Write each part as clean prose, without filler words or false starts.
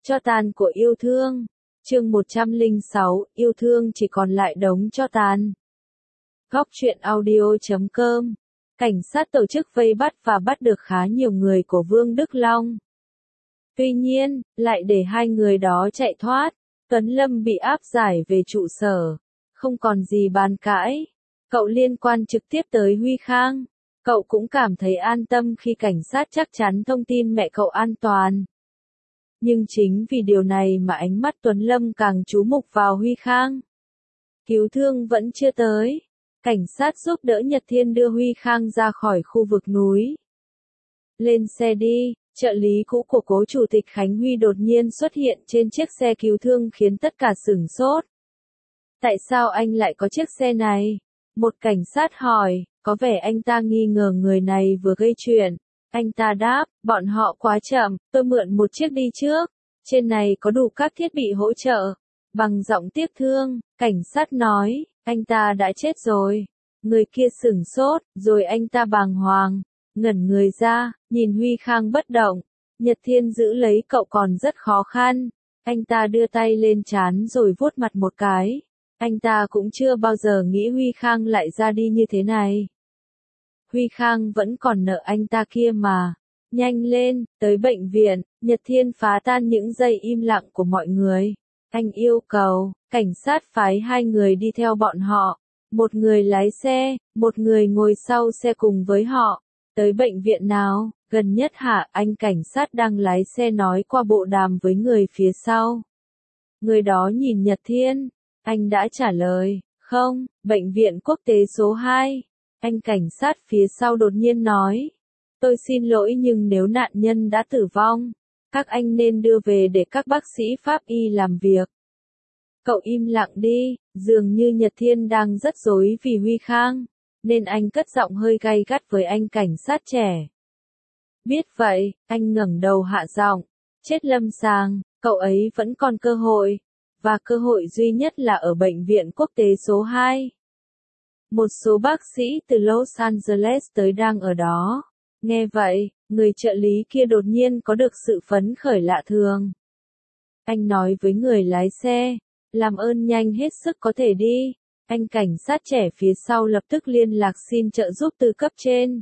Cho tàn của yêu thương. Chương 106, yêu thương chỉ còn lại đống cho tàn. Góc truyện audio.com. Cảnh sát tổ chức vây bắt và bắt được khá nhiều người của Vương Đức Long. Tuy nhiên, lại để hai người đó chạy thoát. Tuấn Lâm bị áp giải về trụ sở. Không còn gì bàn cãi. Cậu liên quan trực tiếp tới Huy Khang. Cậu cũng cảm thấy an tâm khi cảnh sát chắc chắn thông tin mẹ cậu an toàn. Nhưng chính vì điều này mà ánh mắt Tuấn Lâm càng chú mục vào Huy Khang. Cứu thương vẫn chưa tới. Cảnh sát giúp đỡ Nhật Thiên đưa Huy Khang ra khỏi khu vực núi. Lên xe đi, trợ lý cũ của cố chủ tịch Khánh Huy đột nhiên xuất hiện trên chiếc xe cứu thương khiến tất cả sửng sốt. Tại sao anh lại có chiếc xe này? Một cảnh sát hỏi, có vẻ anh ta nghi ngờ người này vừa gây chuyện. Anh ta đáp, bọn họ quá chậm, tôi mượn một chiếc đi trước. Trên này có đủ các thiết bị hỗ trợ. Bằng giọng tiếc thương, cảnh sát nói, anh ta đã chết rồi. Người kia sửng sốt, rồi anh ta bàng hoàng, ngẩn người ra, nhìn Huy Khang bất động. Nhật Thiên giữ lấy cậu còn rất khó khăn. Anh ta đưa tay lên trán rồi vuốt mặt một cái. Anh ta cũng chưa bao giờ nghĩ Huy Khang lại ra đi như thế này. Huy Khang vẫn còn nợ anh ta kia mà. Nhanh lên, tới bệnh viện. Nhật Thiên phá tan những giây im lặng của mọi người. Anh yêu cầu, cảnh sát phái hai người đi theo bọn họ. Một người lái xe, một người ngồi sau xe cùng với họ. Tới bệnh viện nào, gần nhất hả? Anh cảnh sát đang lái xe nói qua bộ đàm với người phía sau. Người đó nhìn Nhật Thiên. Anh đã trả lời, không, bệnh viện quốc tế số 2. Anh cảnh sát phía sau đột nhiên nói. Tôi xin lỗi nhưng nếu nạn nhân đã tử vong, các anh nên đưa về để các bác sĩ pháp y làm việc. Cậu im lặng đi, dường như Nhật Thiên đang rất rối vì Huy Khang, nên anh cất giọng hơi gay gắt với anh cảnh sát trẻ. Biết vậy, anh ngẩng đầu hạ giọng, chết lâm sàng, cậu ấy vẫn còn cơ hội, và cơ hội duy nhất là ở bệnh viện quốc tế số 2. Một số bác sĩ từ Los Angeles tới đang ở đó. Nghe vậy, người trợ lý kia đột nhiên có được sự phấn khởi lạ thường. Anh nói với người lái xe, làm ơn nhanh hết sức có thể đi. Anh cảnh sát trẻ phía sau lập tức liên lạc xin trợ giúp từ cấp trên.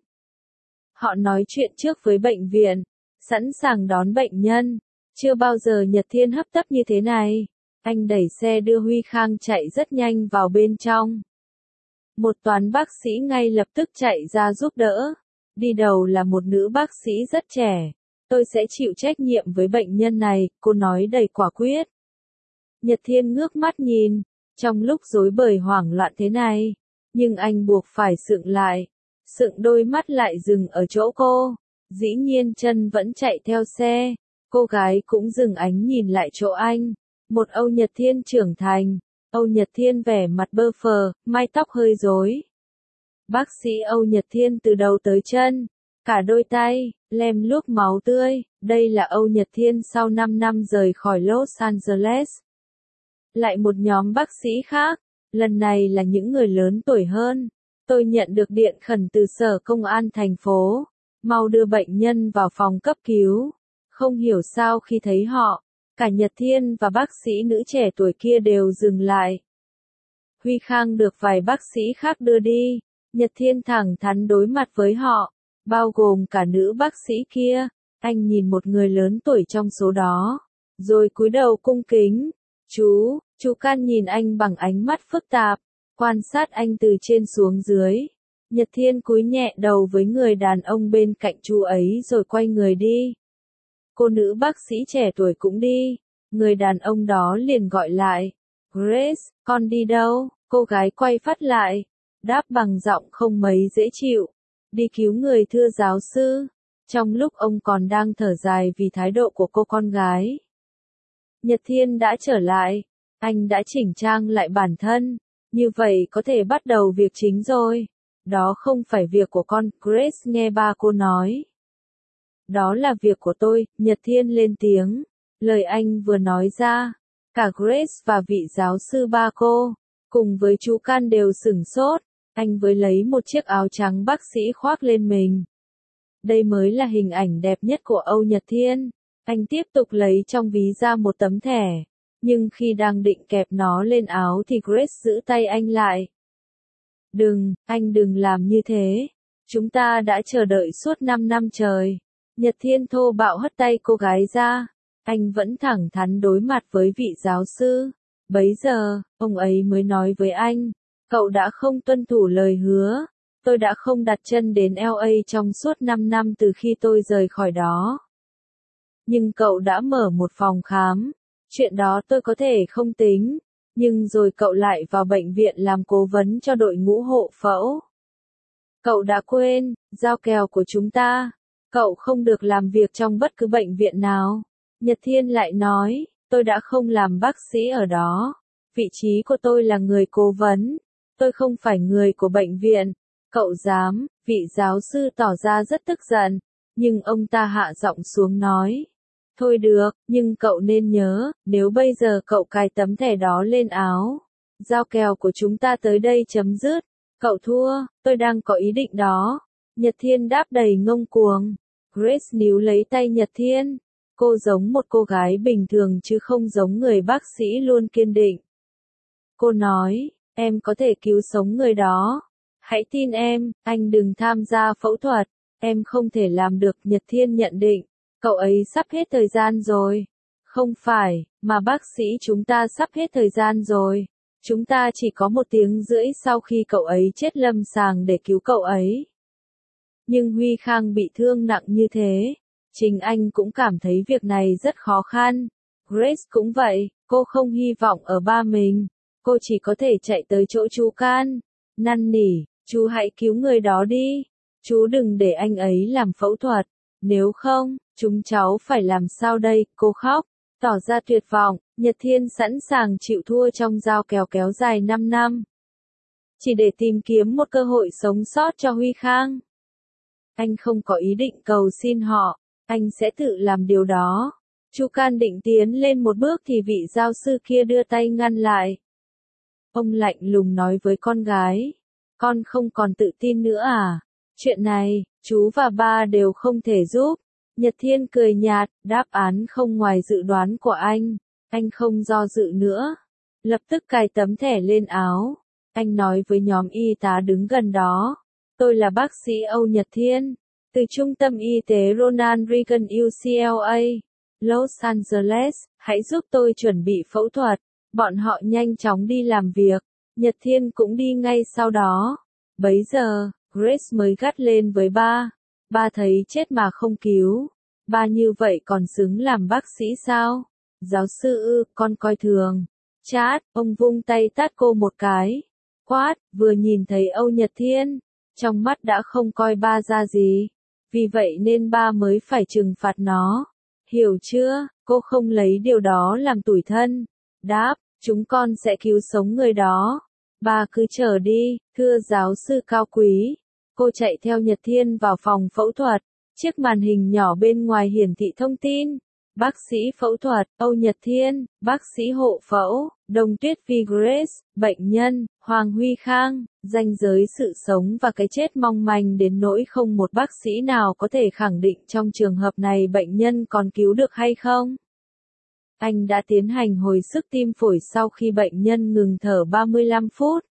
Họ nói chuyện trước với bệnh viện, sẵn sàng đón bệnh nhân. Chưa bao giờ Nhật Thiên hấp tấp như thế này. Anh đẩy xe đưa Huy Khang chạy rất nhanh vào bên trong. Một toán bác sĩ ngay lập tức chạy ra giúp đỡ. Đi đầu là một nữ bác sĩ rất trẻ. Tôi sẽ chịu trách nhiệm với bệnh nhân này, cô nói đầy quả quyết. Nhật Thiên ngước mắt nhìn, trong lúc rối bời hoảng loạn thế này. Nhưng anh buộc phải sượng lại. Sượng đôi mắt lại dừng ở chỗ cô. Dĩ nhiên chân vẫn chạy theo xe. Cô gái cũng dừng ánh nhìn lại chỗ anh. Một Âu Nhật Thiên trưởng thành. Âu Nhật Thiên vẻ mặt bơ phờ, mái tóc hơi rối. Bác sĩ Âu Nhật Thiên từ đầu tới chân, cả đôi tay, lem luốc máu tươi. Đây là Âu Nhật Thiên sau 5 năm rời khỏi Los Angeles. Lại một nhóm bác sĩ khác, lần này là những người lớn tuổi hơn. Tôi nhận được điện khẩn từ sở công an thành phố. Mau đưa bệnh nhân vào phòng cấp cứu. Không hiểu sao khi thấy họ, cả Nhật Thiên và bác sĩ nữ trẻ tuổi kia đều dừng lại. Huy Khang được vài bác sĩ khác đưa đi. Nhật Thiên thẳng thắn đối mặt với họ, bao gồm cả nữ bác sĩ kia. Anh nhìn một người lớn tuổi trong số đó, rồi cúi đầu cung kính. Chú Can nhìn anh bằng ánh mắt phức tạp, quan sát anh từ trên xuống dưới. Nhật Thiên cúi nhẹ đầu với người đàn ông bên cạnh chú ấy rồi quay người đi. Cô nữ bác sĩ trẻ tuổi cũng đi. Người đàn ông đó liền gọi lại. Grace, con đi đâu? Cô gái quay phát lại. Đáp bằng giọng không mấy dễ chịu. Đi cứu người thưa giáo sư. Trong lúc ông còn đang thở dài vì thái độ của cô con gái. Nhật Thiên đã trở lại. Anh đã chỉnh trang lại bản thân. Như vậy có thể bắt đầu việc chính rồi. Đó không phải việc của con, Grace nghe ba cô nói. Đó là việc của tôi, Nhật Thiên lên tiếng. Lời anh vừa nói ra. Cả Grace và vị giáo sư ba cô, cùng với chú Can đều sửng sốt. Anh với lấy một chiếc áo trắng bác sĩ khoác lên mình. Đây mới là hình ảnh đẹp nhất của Âu Nhật Thiên. Anh tiếp tục lấy trong ví ra một tấm thẻ. Nhưng khi đang định kẹp nó lên áo thì Grace giữ tay anh lại. Đừng, anh đừng làm như thế. Chúng ta đã chờ đợi suốt 5 năm trời. Nhật Thiên thô bạo hất tay cô gái ra. Anh vẫn thẳng thắn đối mặt với vị giáo sư. Bấy giờ, ông ấy mới nói với anh. Cậu đã không tuân thủ lời hứa. Tôi đã không đặt chân đến LA trong suốt 5 năm từ khi tôi rời khỏi đó. Nhưng cậu đã mở một phòng khám. Chuyện đó tôi có thể không tính. Nhưng rồi cậu lại vào bệnh viện làm cố vấn cho đội ngũ hộ phẫu. Cậu đã quên, giao kèo của chúng ta. Cậu không được làm việc trong bất cứ bệnh viện nào. Nhật Thiên lại nói, tôi đã không làm bác sĩ ở đó. Vị trí của tôi là người cố vấn. Tôi không phải người của bệnh viện. Cậu dám, vị giáo sư tỏ ra rất tức giận. Nhưng ông ta hạ giọng xuống nói. Thôi được, nhưng cậu nên nhớ, nếu bây giờ cậu cài tấm thẻ đó lên áo, giao kèo của chúng ta tới đây chấm dứt. Cậu thua, tôi đang có ý định đó. Nhật Thiên đáp đầy ngông cuồng. Grace níu lấy tay Nhật Thiên. Cô giống một cô gái bình thường chứ không giống người bác sĩ luôn kiên định. Cô nói, em có thể cứu sống người đó. Hãy tin em, anh đừng tham gia phẫu thuật. Em không thể làm được, Nhật Thiên nhận định. Cậu ấy sắp hết thời gian rồi. Không phải, mà bác sĩ chúng ta sắp hết thời gian rồi. Chúng ta chỉ có 1 tiếng rưỡi sau khi cậu ấy chết lâm sàng để cứu cậu ấy. Nhưng Huy Khang bị thương nặng như thế. Chính anh cũng cảm thấy việc này rất khó khăn. Grace cũng vậy, cô không hy vọng ở ba mình. Cô chỉ có thể chạy tới chỗ chú Can. Năn nỉ, chú hãy cứu người đó đi. Chú đừng để anh ấy làm phẫu thuật. Nếu không, chúng cháu phải làm sao đây, cô khóc. Tỏ ra tuyệt vọng, Nhật Thiên sẵn sàng chịu thua trong giao kèo kéo dài 5 năm. Chỉ để tìm kiếm một cơ hội sống sót cho Huy Khang. Anh không có ý định cầu xin họ, anh sẽ tự làm điều đó. Chu Can định tiến lên một bước thì vị giáo sư kia đưa tay ngăn lại. Ông lạnh lùng nói với con gái. Con không còn tự tin nữa à? Chuyện này, chú và ba đều không thể giúp. Nhật Thiên cười nhạt, đáp án không ngoài dự đoán của anh. Anh không do dự nữa. Lập tức cài tấm thẻ lên áo. Anh nói với nhóm y tá đứng gần đó. Tôi là bác sĩ Âu Nhật Thiên. Từ Trung tâm Y tế Ronald Reagan UCLA, Los Angeles, hãy giúp tôi chuẩn bị phẫu thuật. Bọn họ nhanh chóng đi làm việc. Nhật Thiên cũng đi ngay sau đó. Bấy giờ, Grace mới gắt lên với ba. Ba thấy chết mà không cứu. Ba như vậy còn xứng làm bác sĩ sao? Giáo sư con coi thường. Chát, ông vung tay tát cô một cái. Quát, vừa nhìn thấy Âu Nhật Thiên. Trong mắt đã không coi ba ra gì. Vì vậy nên ba mới phải trừng phạt nó. Hiểu chưa, cô không lấy điều đó làm tủi thân. Đáp, chúng con sẽ cứu sống người đó. Ba cứ chờ đi, thưa giáo sư cao quý. Cô chạy theo Nhật Thiên vào phòng phẫu thuật. Chiếc màn hình nhỏ bên ngoài hiển thị thông tin. Bác sĩ phẫu thuật, Âu Nhật Thiên, bác sĩ hộ phẫu, Đông Tuyết V. Grace, bệnh nhân, Hoàng Huy Khang, ranh giới sự sống và cái chết mong manh đến nỗi không một bác sĩ nào có thể khẳng định trong trường hợp này bệnh nhân còn cứu được hay không. Anh đã tiến hành hồi sức tim phổi sau khi bệnh nhân ngừng thở 35 phút.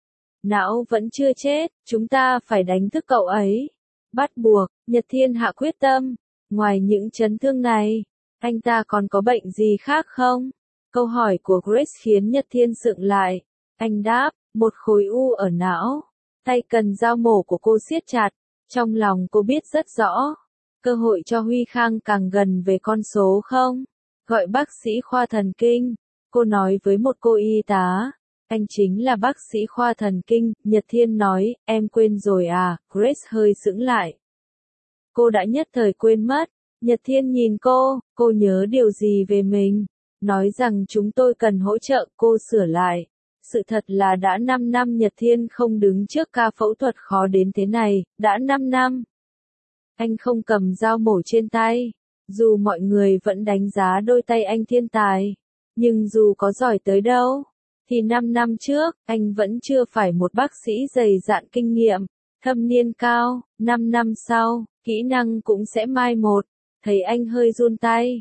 Não vẫn chưa chết, chúng ta phải đánh thức cậu ấy. Bắt buộc, Nhật Thiên hạ quyết tâm. Ngoài những chấn thương này, anh ta còn có bệnh gì khác không? Câu hỏi của Grace khiến Nhật Thiên sững lại. Anh đáp, một khối u ở não. Tay cần dao mổ của cô siết chặt. Trong lòng cô biết rất rõ. Cơ hội cho Huy Khang càng gần về con số không? Gọi bác sĩ khoa thần kinh. Cô nói với một cô y tá. Anh chính là bác sĩ khoa thần kinh. Nhật Thiên nói, em quên rồi à? Grace hơi sững lại. Cô đã nhất thời quên mất. Nhật Thiên nhìn cô nhớ điều gì về mình? Nói rằng chúng tôi cần hỗ trợ, cô sửa lại. Sự thật là đã 5 năm Nhật Thiên không đứng trước ca phẫu thuật khó đến thế này, đã 5 năm. Anh không cầm dao mổ trên tay. Dù mọi người vẫn đánh giá đôi tay anh thiên tài. Nhưng dù có giỏi tới đâu, thì 5 năm trước, anh vẫn chưa phải một bác sĩ dày dạn kinh nghiệm, thâm niên cao. 5 năm sau, kỹ năng cũng sẽ mai một. Thấy anh hơi run tay,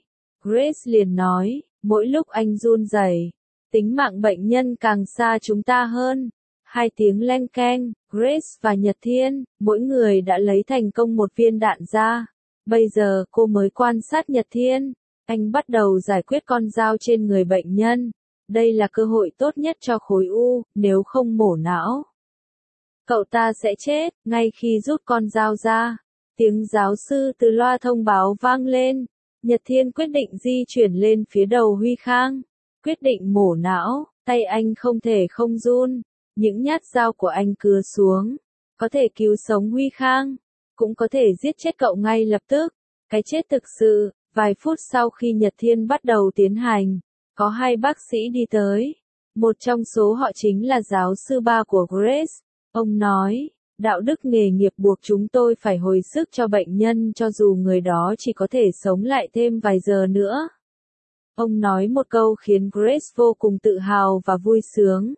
Grace liền nói, mỗi lúc anh run rẩy, tính mạng bệnh nhân càng xa chúng ta hơn. 2 tiếng leng keng, Grace và Nhật Thiên, mỗi người đã lấy thành công một viên đạn ra. Bây giờ cô mới quan sát Nhật Thiên. Anh bắt đầu giải quyết con dao trên người bệnh nhân. Đây là cơ hội tốt nhất cho khối u, nếu không mổ não. Cậu ta sẽ chết, ngay khi rút con dao ra. Tiếng giáo sư từ loa thông báo vang lên. Nhật Thiên quyết định di chuyển lên phía đầu Huy Khang. Quyết định mổ não, tay anh không thể không run. Những nhát dao của anh cứa xuống. Có thể cứu sống Huy Khang. Cũng có thể giết chết cậu ngay lập tức. Cái chết thực sự, vài phút sau khi Nhật Thiên bắt đầu tiến hành, có 2 bác sĩ đi tới. Một trong số họ chính là giáo sư ba của Grace. Ông nói, đạo đức nghề nghiệp buộc chúng tôi phải hồi sức cho bệnh nhân cho dù người đó chỉ có thể sống lại thêm vài giờ nữa. Ông nói một câu khiến Grace vô cùng tự hào và vui sướng.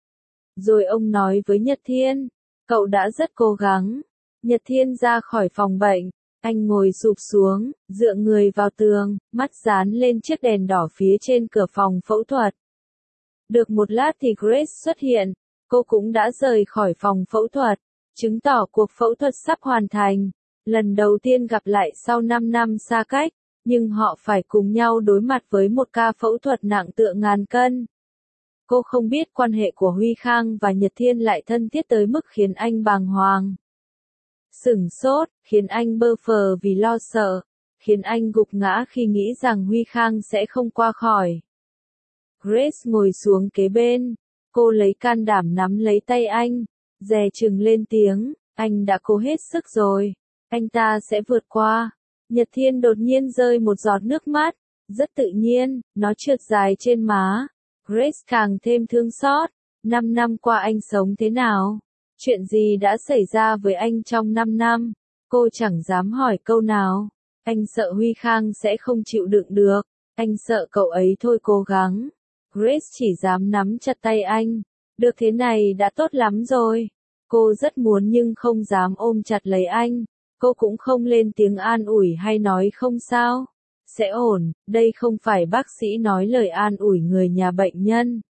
Rồi ông nói với Nhật Thiên, cậu đã rất cố gắng. Nhật Thiên ra khỏi phòng bệnh, anh ngồi sụp xuống, dựa người vào tường, mắt dán lên chiếc đèn đỏ phía trên cửa phòng phẫu thuật. Được một lát thì Grace xuất hiện, cô cũng đã rời khỏi phòng phẫu thuật, chứng tỏ cuộc phẫu thuật sắp hoàn thành. Lần đầu tiên gặp lại sau 5 năm xa cách, nhưng họ phải cùng nhau đối mặt với một ca phẫu thuật nặng tựa ngàn cân. Cô không biết quan hệ của Huy Khang và Nhật Thiên lại thân thiết tới mức khiến anh bàng hoàng. Sửng sốt, khiến anh bơ phờ vì lo sợ, khiến anh gục ngã khi nghĩ rằng Huy Khang sẽ không qua khỏi. Grace ngồi xuống kế bên, cô lấy can đảm nắm lấy tay anh, dè chừng lên tiếng, anh đã cố hết sức rồi, anh ta sẽ vượt qua. Nhật Thiên đột nhiên rơi một giọt nước mắt, rất tự nhiên, nó trượt dài trên má. Grace càng thêm thương xót, 5 năm qua anh sống thế nào? Chuyện gì đã xảy ra với anh trong 5 năm? Cô chẳng dám hỏi câu nào. Anh sợ Huy Khang sẽ không chịu đựng được. Anh sợ cậu ấy thôi cố gắng. Grace chỉ dám nắm chặt tay anh. Được thế này đã tốt lắm rồi. Cô rất muốn nhưng không dám ôm chặt lấy anh. Cô cũng không lên tiếng an ủi hay nói không sao. Sẽ ổn, đây không phải bác sĩ nói lời an ủi người nhà bệnh nhân.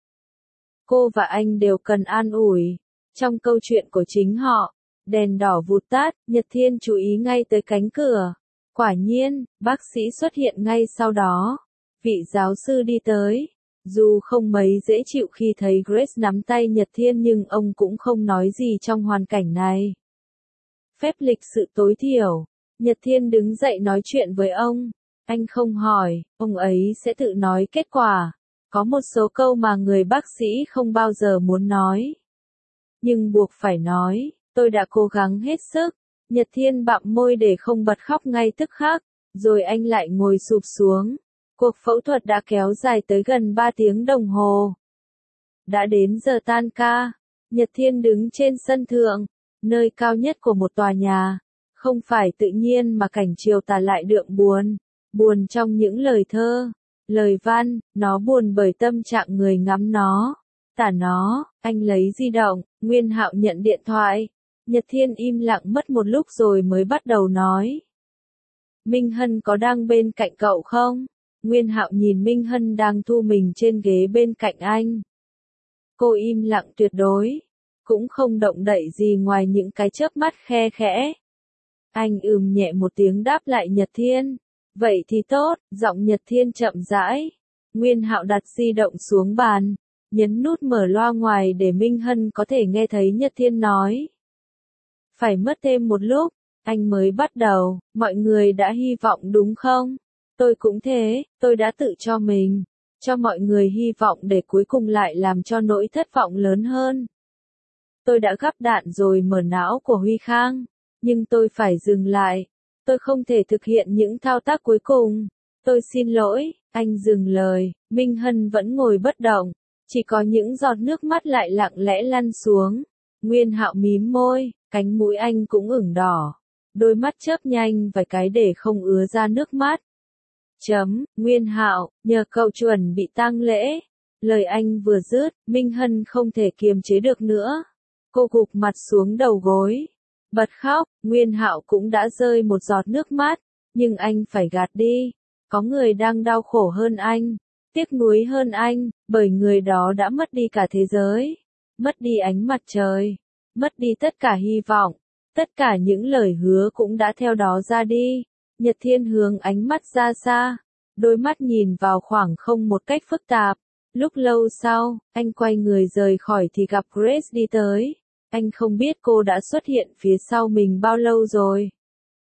Cô và anh đều cần an ủi. Trong câu chuyện của chính họ, đèn đỏ vụt tắt, Nhật Thiên chú ý ngay tới cánh cửa. Quả nhiên, bác sĩ xuất hiện ngay sau đó. Vị giáo sư đi tới. Dù không mấy dễ chịu khi thấy Grace nắm tay Nhật Thiên nhưng ông cũng không nói gì trong hoàn cảnh này. Phép lịch sự tối thiểu. Nhật Thiên đứng dậy nói chuyện với ông. Anh không hỏi, ông ấy sẽ tự nói kết quả. Có một số câu mà người bác sĩ không bao giờ muốn nói. Nhưng buộc phải nói, tôi đã cố gắng hết sức. Nhật Thiên bặm môi để không bật khóc ngay tức khắc, rồi anh lại ngồi sụp xuống. Cuộc phẫu thuật đã kéo dài tới gần 3 tiếng đồng hồ. Đã đến giờ tan ca, Nhật Thiên đứng trên sân thượng, nơi cao nhất của một tòa nhà. Không phải tự nhiên mà cảnh chiều tà lại đượm buồn. Buồn trong những lời thơ, lời văn, nó buồn bởi tâm trạng người ngắm nó. Tả nó, anh lấy di động, Nguyên Hạo nhận điện thoại. Nhật Thiên im lặng mất một lúc rồi mới bắt đầu nói. Minh Hân có đang bên cạnh cậu không? Nguyên Hạo nhìn Minh Hân đang thu mình trên ghế bên cạnh anh. Cô im lặng tuyệt đối, cũng không động đậy gì ngoài những cái chớp mắt khe khẽ. Anh nhẹ một tiếng đáp lại Nhật Thiên. Vậy thì tốt, giọng Nhật Thiên chậm rãi. Nguyên Hạo đặt di động xuống bàn, nhấn nút mở loa ngoài để Minh Hân có thể nghe thấy Nhật Thiên nói. Phải mất thêm một lúc, anh mới bắt đầu, mọi người đã hy vọng đúng không? Tôi cũng thế, tôi đã tự cho mọi người hy vọng để cuối cùng lại làm cho nỗi thất vọng lớn hơn. Tôi đã gắp đạn rồi mở não của Huy Khang, nhưng tôi phải dừng lại. Tôi không thể thực hiện những thao tác cuối cùng. Tôi xin lỗi, anh dừng lời. Minh Hân vẫn ngồi bất động. Chỉ có những giọt nước mắt lại lặng lẽ lăn xuống. Nguyên Hạo mím môi, cánh mũi anh cũng ửng đỏ. Đôi mắt chớp nhanh vài cái để không ứa ra nước mắt. Nguyên Hạo, nhờ cậu chuẩn bị tang lễ. Lời anh vừa dứt, Minh Hân không thể kiềm chế được nữa. Cô gục mặt xuống đầu gối. Bật khóc, Nguyên Hạo cũng đã rơi một giọt nước mắt, nhưng anh phải gạt đi. Có người đang đau khổ hơn anh, tiếc nuối hơn anh, bởi người đó đã mất đi cả thế giới, mất đi ánh mặt trời, mất đi tất cả hy vọng, tất cả những lời hứa cũng đã theo đó ra đi. Nhật Thiên hướng ánh mắt ra xa, đôi mắt nhìn vào khoảng không một cách phức tạp. Lúc lâu sau, anh quay người rời khỏi thì gặp Grace đi tới. Anh không biết cô đã xuất hiện phía sau mình bao lâu rồi.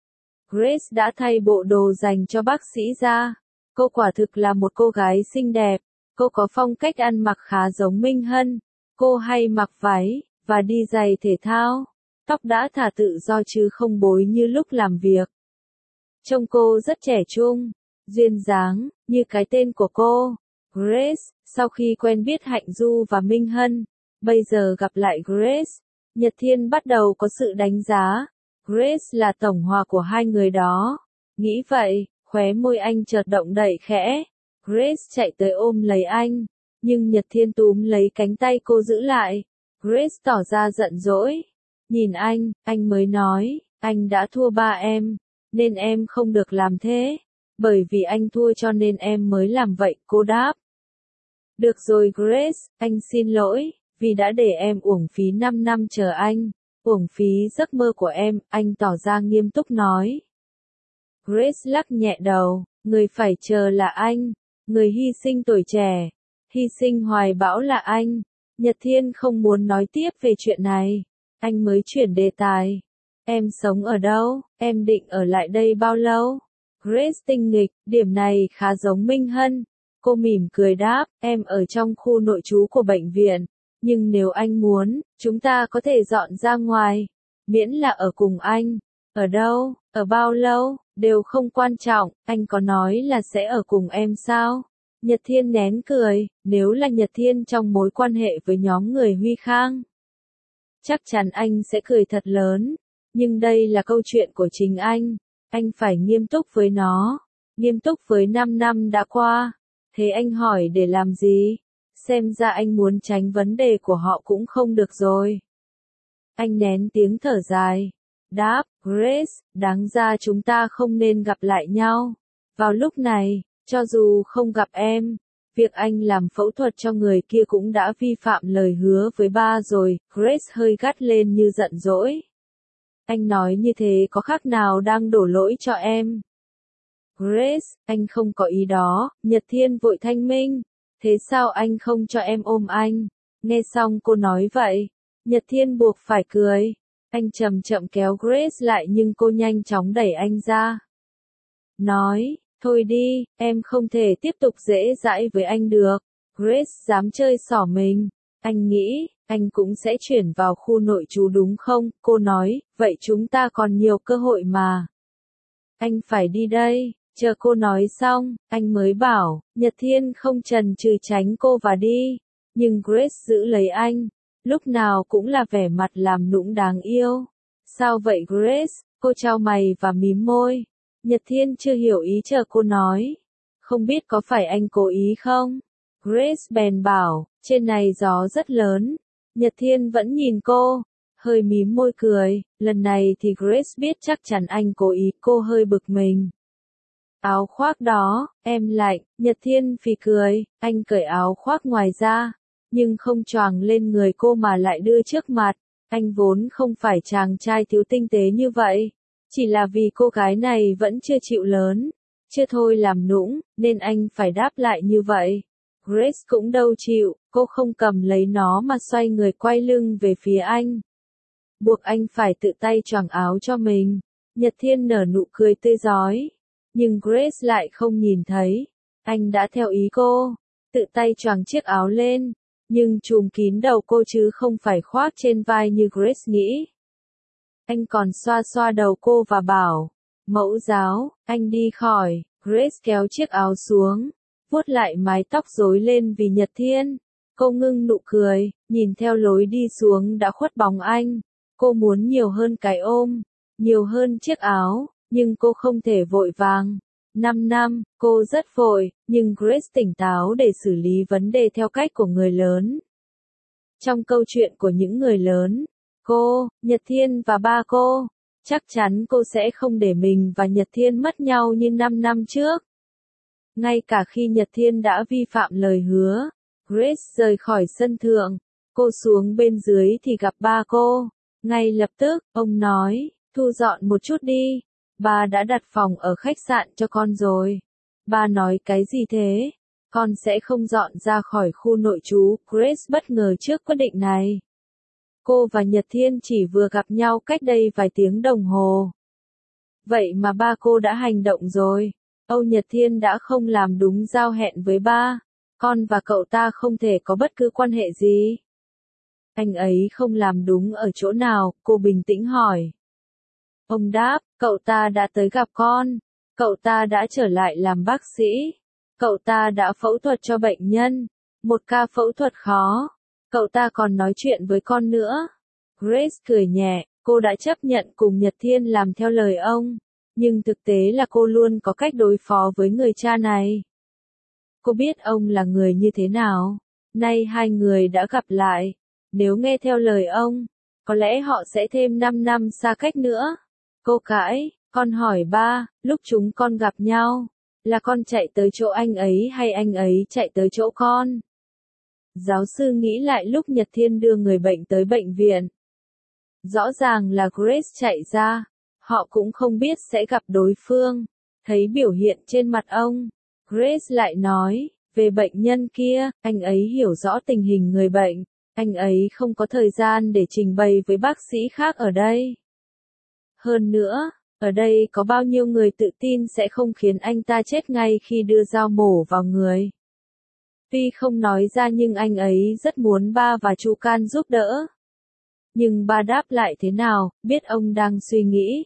Grace đã thay bộ đồ dành cho bác sĩ ra. Cô quả thực là một cô gái xinh đẹp. Cô có phong cách ăn mặc khá giống Minh Hân. Cô hay mặc váy, và đi giày thể thao. Tóc đã thả tự do chứ không bối như lúc làm việc. Trông cô rất trẻ trung, duyên dáng, như cái tên của cô. Grace, sau khi quen biết Hạnh Du và Minh Hân, bây giờ gặp lại Grace, Nhật Thiên bắt đầu có sự đánh giá. Grace là tổng hòa của hai người đó. Nghĩ vậy, khóe môi anh chợt động đậy khẽ. Grace chạy tới ôm lấy anh, nhưng Nhật Thiên túm lấy cánh tay cô giữ lại. Grace tỏ ra giận dỗi. Nhìn anh mới nói, anh đã thua ba em, nên em không được làm thế. Bởi vì anh thua cho nên em mới làm vậy, cô đáp. Được rồi Grace, anh xin lỗi, vì đã để em uổng phí 5 năm chờ anh, uổng phí giấc mơ của em, anh tỏ ra nghiêm túc nói. Grace lắc nhẹ đầu, người phải chờ là anh, người hy sinh tuổi trẻ, hy sinh hoài bão là anh. Nhật Thiên không muốn nói tiếp về chuyện này, anh mới chuyển đề tài. Em sống ở đâu, em định ở lại đây bao lâu? Grace tinh nghịch, điểm này khá giống Minh Hân. Cô mỉm cười đáp, em ở trong khu nội trú của bệnh viện, nhưng nếu anh muốn, chúng ta có thể dọn ra ngoài, miễn là ở cùng anh. Ở đâu, ở bao lâu, đều không quan trọng, anh có nói là sẽ ở cùng em sao? Nhật Thiên nén cười, nếu là Nhật Thiên trong mối quan hệ với nhóm người Huy Khang, chắc chắn anh sẽ cười thật lớn, nhưng đây là câu chuyện của chính anh phải nghiêm túc với nó, nghiêm túc với 5 năm đã qua. Thế anh hỏi để làm gì? Xem ra anh muốn tránh vấn đề của họ cũng không được rồi. Anh nén tiếng thở dài. Đáp, Grace, đáng ra chúng ta không nên gặp lại nhau. Vào lúc này, cho dù không gặp em, việc anh làm phẫu thuật cho người kia cũng đã vi phạm lời hứa với ba rồi. Grace hơi gắt lên như giận dỗi. Anh nói như thế có khác nào đang đổ lỗi cho em? Grace, anh không có ý đó. Nhật Thiên vội thanh minh. Thế sao anh không cho em ôm anh? Nghe xong cô nói vậy, Nhật Thiên buộc phải cười. Anh chậm chậm kéo Grace lại nhưng cô nhanh chóng đẩy anh ra. Nói, thôi đi, em không thể tiếp tục dễ dãi với anh được. Grace dám chơi xỏ mình. Anh nghĩ, anh cũng sẽ chuyển vào khu nội trú đúng không? Cô nói, vậy chúng ta còn nhiều cơ hội mà. Anh phải đi đây. Chờ cô nói xong, anh mới bảo, Nhật Thiên không chần chừ tránh cô và đi. Nhưng Grace giữ lấy anh, lúc nào cũng là vẻ mặt làm nũng đáng yêu. Sao vậy Grace? Cô chau mày và mím môi. Nhật Thiên chưa hiểu ý chờ cô nói. Không biết có phải anh cố ý không? Grace bèn bảo, trên này gió rất lớn. Nhật Thiên vẫn nhìn cô, hơi mím môi cười. Lần này thì Grace biết chắc chắn anh cố ý, cô hơi bực mình. Áo khoác đó, em lạnh, Nhật Thiên phì cười, anh cởi áo khoác ngoài ra, nhưng không choàng lên người cô mà lại đưa trước mặt. Anh vốn không phải chàng trai thiếu tinh tế như vậy, chỉ là vì cô gái này vẫn chưa chịu lớn, chưa thôi làm nũng, nên anh phải đáp lại như vậy. Grace cũng đâu chịu, cô không cầm lấy nó mà xoay người quay lưng về phía anh. Buộc anh phải tự tay choàng áo cho mình. Nhật Thiên nở nụ cười tươi rói. Nhưng Grace lại không nhìn thấy. Anh đã theo ý cô, tự tay choàng chiếc áo lên, nhưng trùm kín đầu cô chứ không phải khoác trên vai như Grace nghĩ. Anh còn xoa xoa đầu cô và bảo, mẫu giáo, anh đi khỏi. Grace kéo chiếc áo xuống, vuốt lại mái tóc rối lên vì Nhật Thiên. Cô ngưng nụ cười, nhìn theo lối đi xuống đã khuất bóng anh. Cô muốn nhiều hơn cái ôm, nhiều hơn chiếc áo. Nhưng cô không thể vội vàng. 5 năm, cô rất vội, nhưng Grace tỉnh táo để xử lý vấn đề theo cách của người lớn. Trong câu chuyện của những người lớn, cô, Nhật Thiên và ba cô, chắc chắn cô sẽ không để mình và Nhật Thiên mất nhau như 5 năm trước. Ngay cả khi Nhật Thiên đã vi phạm lời hứa, Grace rời khỏi sân thượng, cô xuống bên dưới thì gặp ba cô. Ngay lập tức, ông nói, thu dọn một chút đi, ba đã đặt phòng ở khách sạn cho con rồi. Ba nói cái gì thế? Con sẽ không dọn ra khỏi khu nội trú. Grace bất ngờ trước quyết định này. Cô và Nhật Thiên chỉ vừa gặp nhau cách đây vài tiếng đồng hồ. Vậy mà ba cô đã hành động rồi. Âu Nhật Thiên đã không làm đúng giao hẹn với ba. Con và cậu ta không thể có bất cứ quan hệ gì. Anh ấy không làm đúng ở chỗ nào, cô bình tĩnh hỏi. Ông đáp, cậu ta đã tới gặp con. Cậu ta đã trở lại làm bác sĩ. Cậu ta đã phẫu thuật cho bệnh nhân. Một ca phẫu thuật khó. Cậu ta còn nói chuyện với con nữa. Grace cười nhẹ, cô đã chấp nhận cùng Nhật Thiên làm theo lời ông. Nhưng thực tế là cô luôn có cách đối phó với người cha này. Cô biết ông là người như thế nào. Nay hai người đã gặp lại. Nếu nghe theo lời ông, có lẽ họ sẽ thêm 5 năm xa cách nữa. Cô cãi, con hỏi ba, lúc chúng con gặp nhau, là con chạy tới chỗ anh ấy hay anh ấy chạy tới chỗ con? Giáo sư nghĩ lại lúc Nhật Thiên đưa người bệnh tới bệnh viện. Rõ ràng là Grace chạy ra, họ cũng không biết sẽ gặp đối phương. Thấy biểu hiện trên mặt ông, Grace lại nói, về bệnh nhân kia, anh ấy hiểu rõ tình hình người bệnh, anh ấy không có thời gian để trình bày với bác sĩ khác ở đây. Hơn nữa, ở đây có bao nhiêu người tự tin sẽ không khiến anh ta chết ngay khi đưa dao mổ vào người. Tuy không nói ra nhưng anh ấy rất muốn ba và chú Can giúp đỡ. Nhưng ba đáp lại thế nào, biết ông đang suy nghĩ.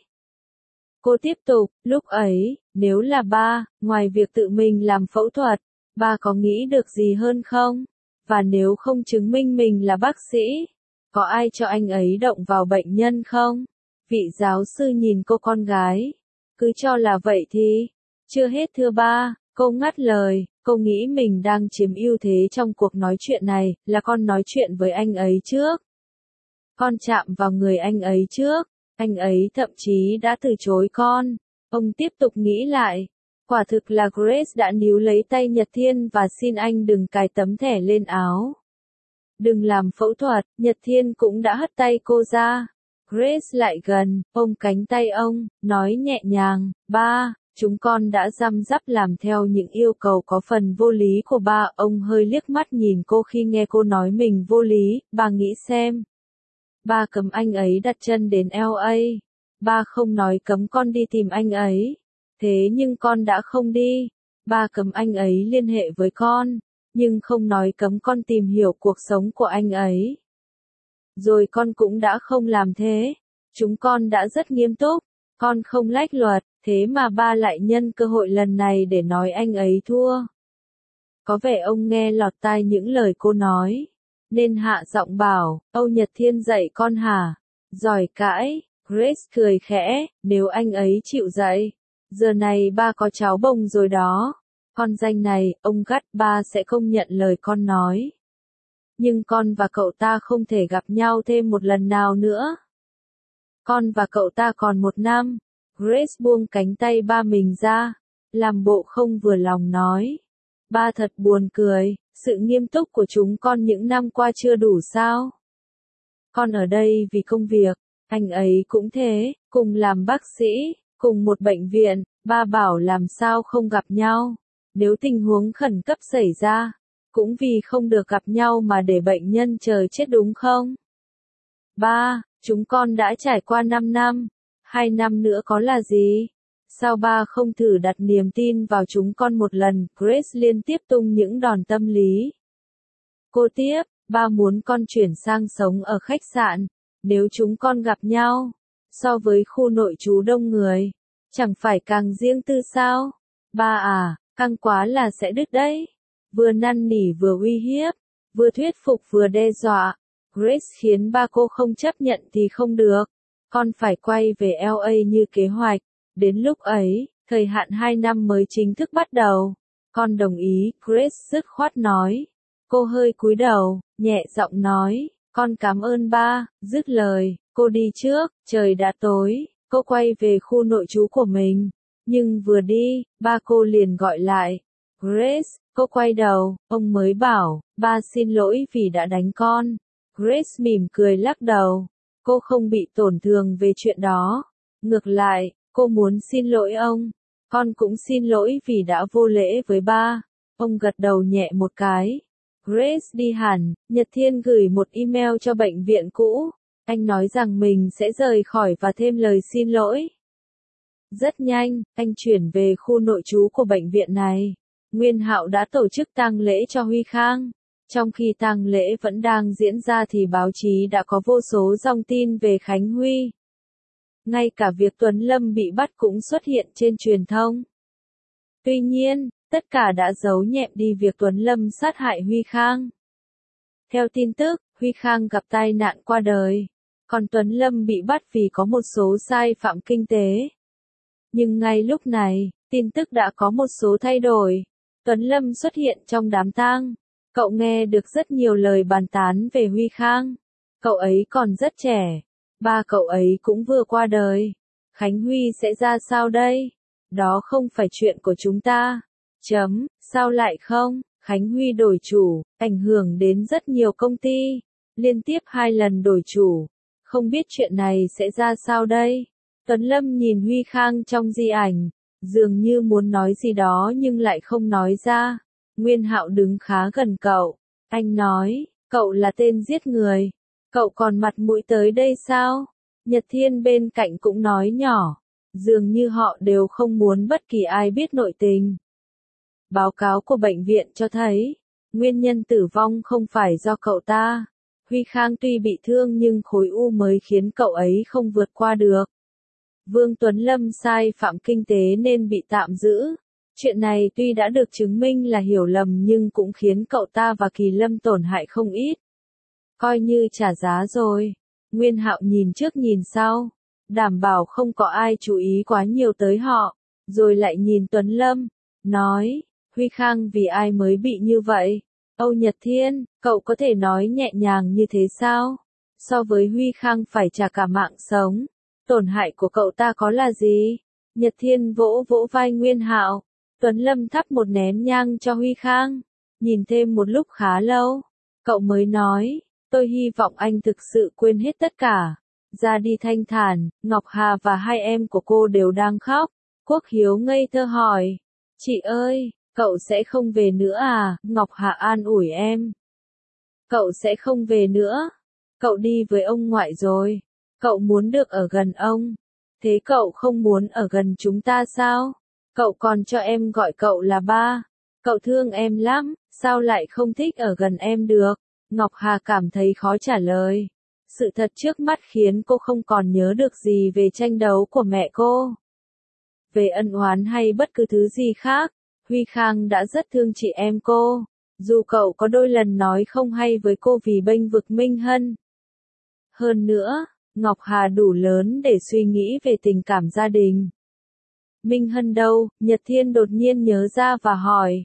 Cô tiếp tục, lúc ấy, nếu là ba, ngoài việc tự mình làm phẫu thuật, ba có nghĩ được gì hơn không? Và nếu không chứng minh mình là bác sĩ, có ai cho anh ấy động vào bệnh nhân không? Vị giáo sư nhìn cô con gái. Cứ cho là vậy thì. Chưa hết thưa ba, cô ngắt lời, cô nghĩ mình đang chiếm ưu thế trong cuộc nói chuyện này, là con nói chuyện với anh ấy trước. Con chạm vào người anh ấy trước, anh ấy thậm chí đã từ chối con. Ông tiếp tục nghĩ lại. Quả thực là Grace đã níu lấy tay Nhật Thiên và xin anh đừng cài tấm thẻ lên áo. Đừng làm phẫu thuật, Nhật Thiên cũng đã hất tay cô ra. Grace lại gần, ôm cánh tay ông, nói nhẹ nhàng, ba, chúng con đã răm rắp làm theo những yêu cầu có phần vô lý của ba. Ông hơi liếc mắt nhìn cô khi nghe cô nói mình vô lý, bà nghĩ xem. Ba cấm anh ấy đặt chân đến LA. Ba không nói cấm con đi tìm anh ấy. Thế nhưng con đã không đi. Ba cấm anh ấy liên hệ với con, nhưng không nói cấm con tìm hiểu cuộc sống của anh ấy. Rồi con cũng đã không làm thế. Chúng con đã rất nghiêm túc. Con không lách luật, thế mà ba lại nhân cơ hội lần này để nói anh ấy thua. Có vẻ ông nghe lọt tai những lời cô nói, nên hạ giọng bảo, Âu Nhật Thiên dạy con hả? Giỏi cãi. Grace cười khẽ, nếu anh ấy chịu dạy. Giờ này ba có cháu bồng rồi đó. Con danh này, ông gắt, ba sẽ không nhận lời con nói. Nhưng con và cậu ta không thể gặp nhau thêm một lần nào nữa. Con và cậu ta còn 1 năm. Grace buông cánh tay ba mình ra, làm bộ không vừa lòng nói. Ba thật buồn cười, sự nghiêm túc của chúng con những năm qua chưa đủ sao? Con ở đây vì công việc, anh ấy cũng thế, cùng làm bác sĩ, cùng một bệnh viện, ba bảo làm sao không gặp nhau. Nếu tình huống khẩn cấp xảy ra, cũng vì không được gặp nhau mà để bệnh nhân chờ chết đúng không? Ba, chúng con đã trải qua 5 năm, 2 năm nữa có là gì? Sao ba không thử đặt niềm tin vào chúng con một lần? Grace liên tiếp tung những đòn tâm lý. Cô tiếp, ba muốn con chuyển sang sống ở khách sạn, nếu chúng con gặp nhau, so với khu nội trú đông người, chẳng phải càng riêng tư sao? Ba à, căng quá là sẽ đứt đấy. Vừa năn nỉ vừa uy hiếp, vừa thuyết phục vừa đe dọa. Grace khiến ba cô không chấp nhận thì không được. Con phải quay về LA như kế hoạch. Đến lúc ấy, thời hạn 2 năm mới chính thức bắt đầu. Con đồng ý, Grace dứt khoát nói. Cô hơi cúi đầu, nhẹ giọng nói, con cảm ơn ba. Dứt lời, cô đi trước, trời đã tối, cô quay về khu nội trú của mình. Nhưng vừa đi, ba cô liền gọi lại. Grace, cô quay đầu, ông mới bảo, ba xin lỗi vì đã đánh con. Grace mỉm cười lắc đầu. Cô không bị tổn thương về chuyện đó. Ngược lại, cô muốn xin lỗi ông. Con cũng xin lỗi vì đã vô lễ với ba. Ông gật đầu nhẹ một cái. Grace đi hẳn, Nhật Thiên gửi một email cho bệnh viện cũ. Anh nói rằng mình sẽ rời khỏi và thêm lời xin lỗi. Rất nhanh, anh chuyển về khu nội trú của bệnh viện này. Nguyên Hạo đã tổ chức tang lễ cho Huy Khang. Trong khi tang lễ vẫn đang diễn ra thì báo chí đã có vô số dòng tin về Khánh Huy. Ngay cả việc Tuấn Lâm bị bắt cũng xuất hiện trên truyền thông. Tuy nhiên, tất cả đã giấu nhẹm đi việc Tuấn Lâm sát hại Huy Khang. Theo tin tức, Huy Khang gặp tai nạn qua đời, còn Tuấn Lâm bị bắt vì có một số sai phạm kinh tế. Nhưng ngay lúc này, tin tức đã có một số thay đổi. Tuấn Lâm xuất hiện trong đám tang. Cậu nghe được rất nhiều lời bàn tán về Huy Khang. Cậu ấy còn rất trẻ. Ba cậu ấy cũng vừa qua đời. Khánh Huy sẽ ra sao đây? Đó không phải chuyện của chúng ta. Sao lại không? Khánh Huy đổi chủ, ảnh hưởng đến rất nhiều công ty. Liên tiếp 2 lần đổi chủ. Không biết chuyện này sẽ ra sao đây? Tuấn Lâm nhìn Huy Khang trong di ảnh, dường như muốn nói gì đó nhưng lại không nói ra. Nguyên Hạo đứng khá gần cậu. Anh nói, cậu là tên giết người. Cậu còn mặt mũi tới đây sao? Nhật Thiên bên cạnh cũng nói nhỏ. Dường như họ đều không muốn bất kỳ ai biết nội tình. Báo cáo của bệnh viện cho thấy, nguyên nhân tử vong không phải do cậu ta. Huy Khang tuy bị thương nhưng khối u mới khiến cậu ấy không vượt qua được. Vương Tuấn Lâm sai phạm kinh tế nên bị tạm giữ. Chuyện này tuy đã được chứng minh là hiểu lầm nhưng cũng khiến cậu ta và Kỳ Lâm tổn hại không ít. Coi như trả giá rồi. Nguyên Hạo nhìn trước nhìn sau, đảm bảo không có ai chú ý quá nhiều tới họ, rồi lại nhìn Tuấn Lâm, nói, Huy Khang vì ai mới bị như vậy? Âu Nhật Thiên, cậu có thể nói nhẹ nhàng như thế sao? So với Huy Khang phải trả cả mạng sống, tổn hại của cậu ta có là gì? Nhật Thiên vỗ vỗ vai Nguyên Hạo. Tuấn Lâm thắp một nén nhang cho Huy Khang, nhìn thêm một lúc khá lâu, cậu mới nói, tôi hy vọng anh thực sự quên hết tất cả. Ra đi thanh thản, Ngọc Hà và hai em của cô đều đang khóc. Quốc Hiếu ngây thơ hỏi, chị ơi, cậu sẽ không về nữa à? Ngọc Hà an ủi em. Cậu sẽ không về nữa. Cậu đi với ông ngoại rồi. Cậu muốn được ở gần ông. Thế cậu không muốn ở gần chúng ta sao? Cậu còn cho em gọi cậu là ba. Cậu thương em lắm, sao lại không thích ở gần em được? Ngọc Hà cảm thấy khó trả lời. Sự thật trước mắt khiến cô không còn nhớ được gì về tranh đấu của mẹ cô. Về ân oán hay bất cứ thứ gì khác, Huy Khang đã rất thương chị em cô. Dù cậu có đôi lần nói không hay với cô vì bênh vực Minh Hân. Hơn nữa, Ngọc Hà đủ lớn để suy nghĩ về tình cảm gia đình. Minh Hân đâu? Nhật Thiên đột nhiên nhớ ra và hỏi.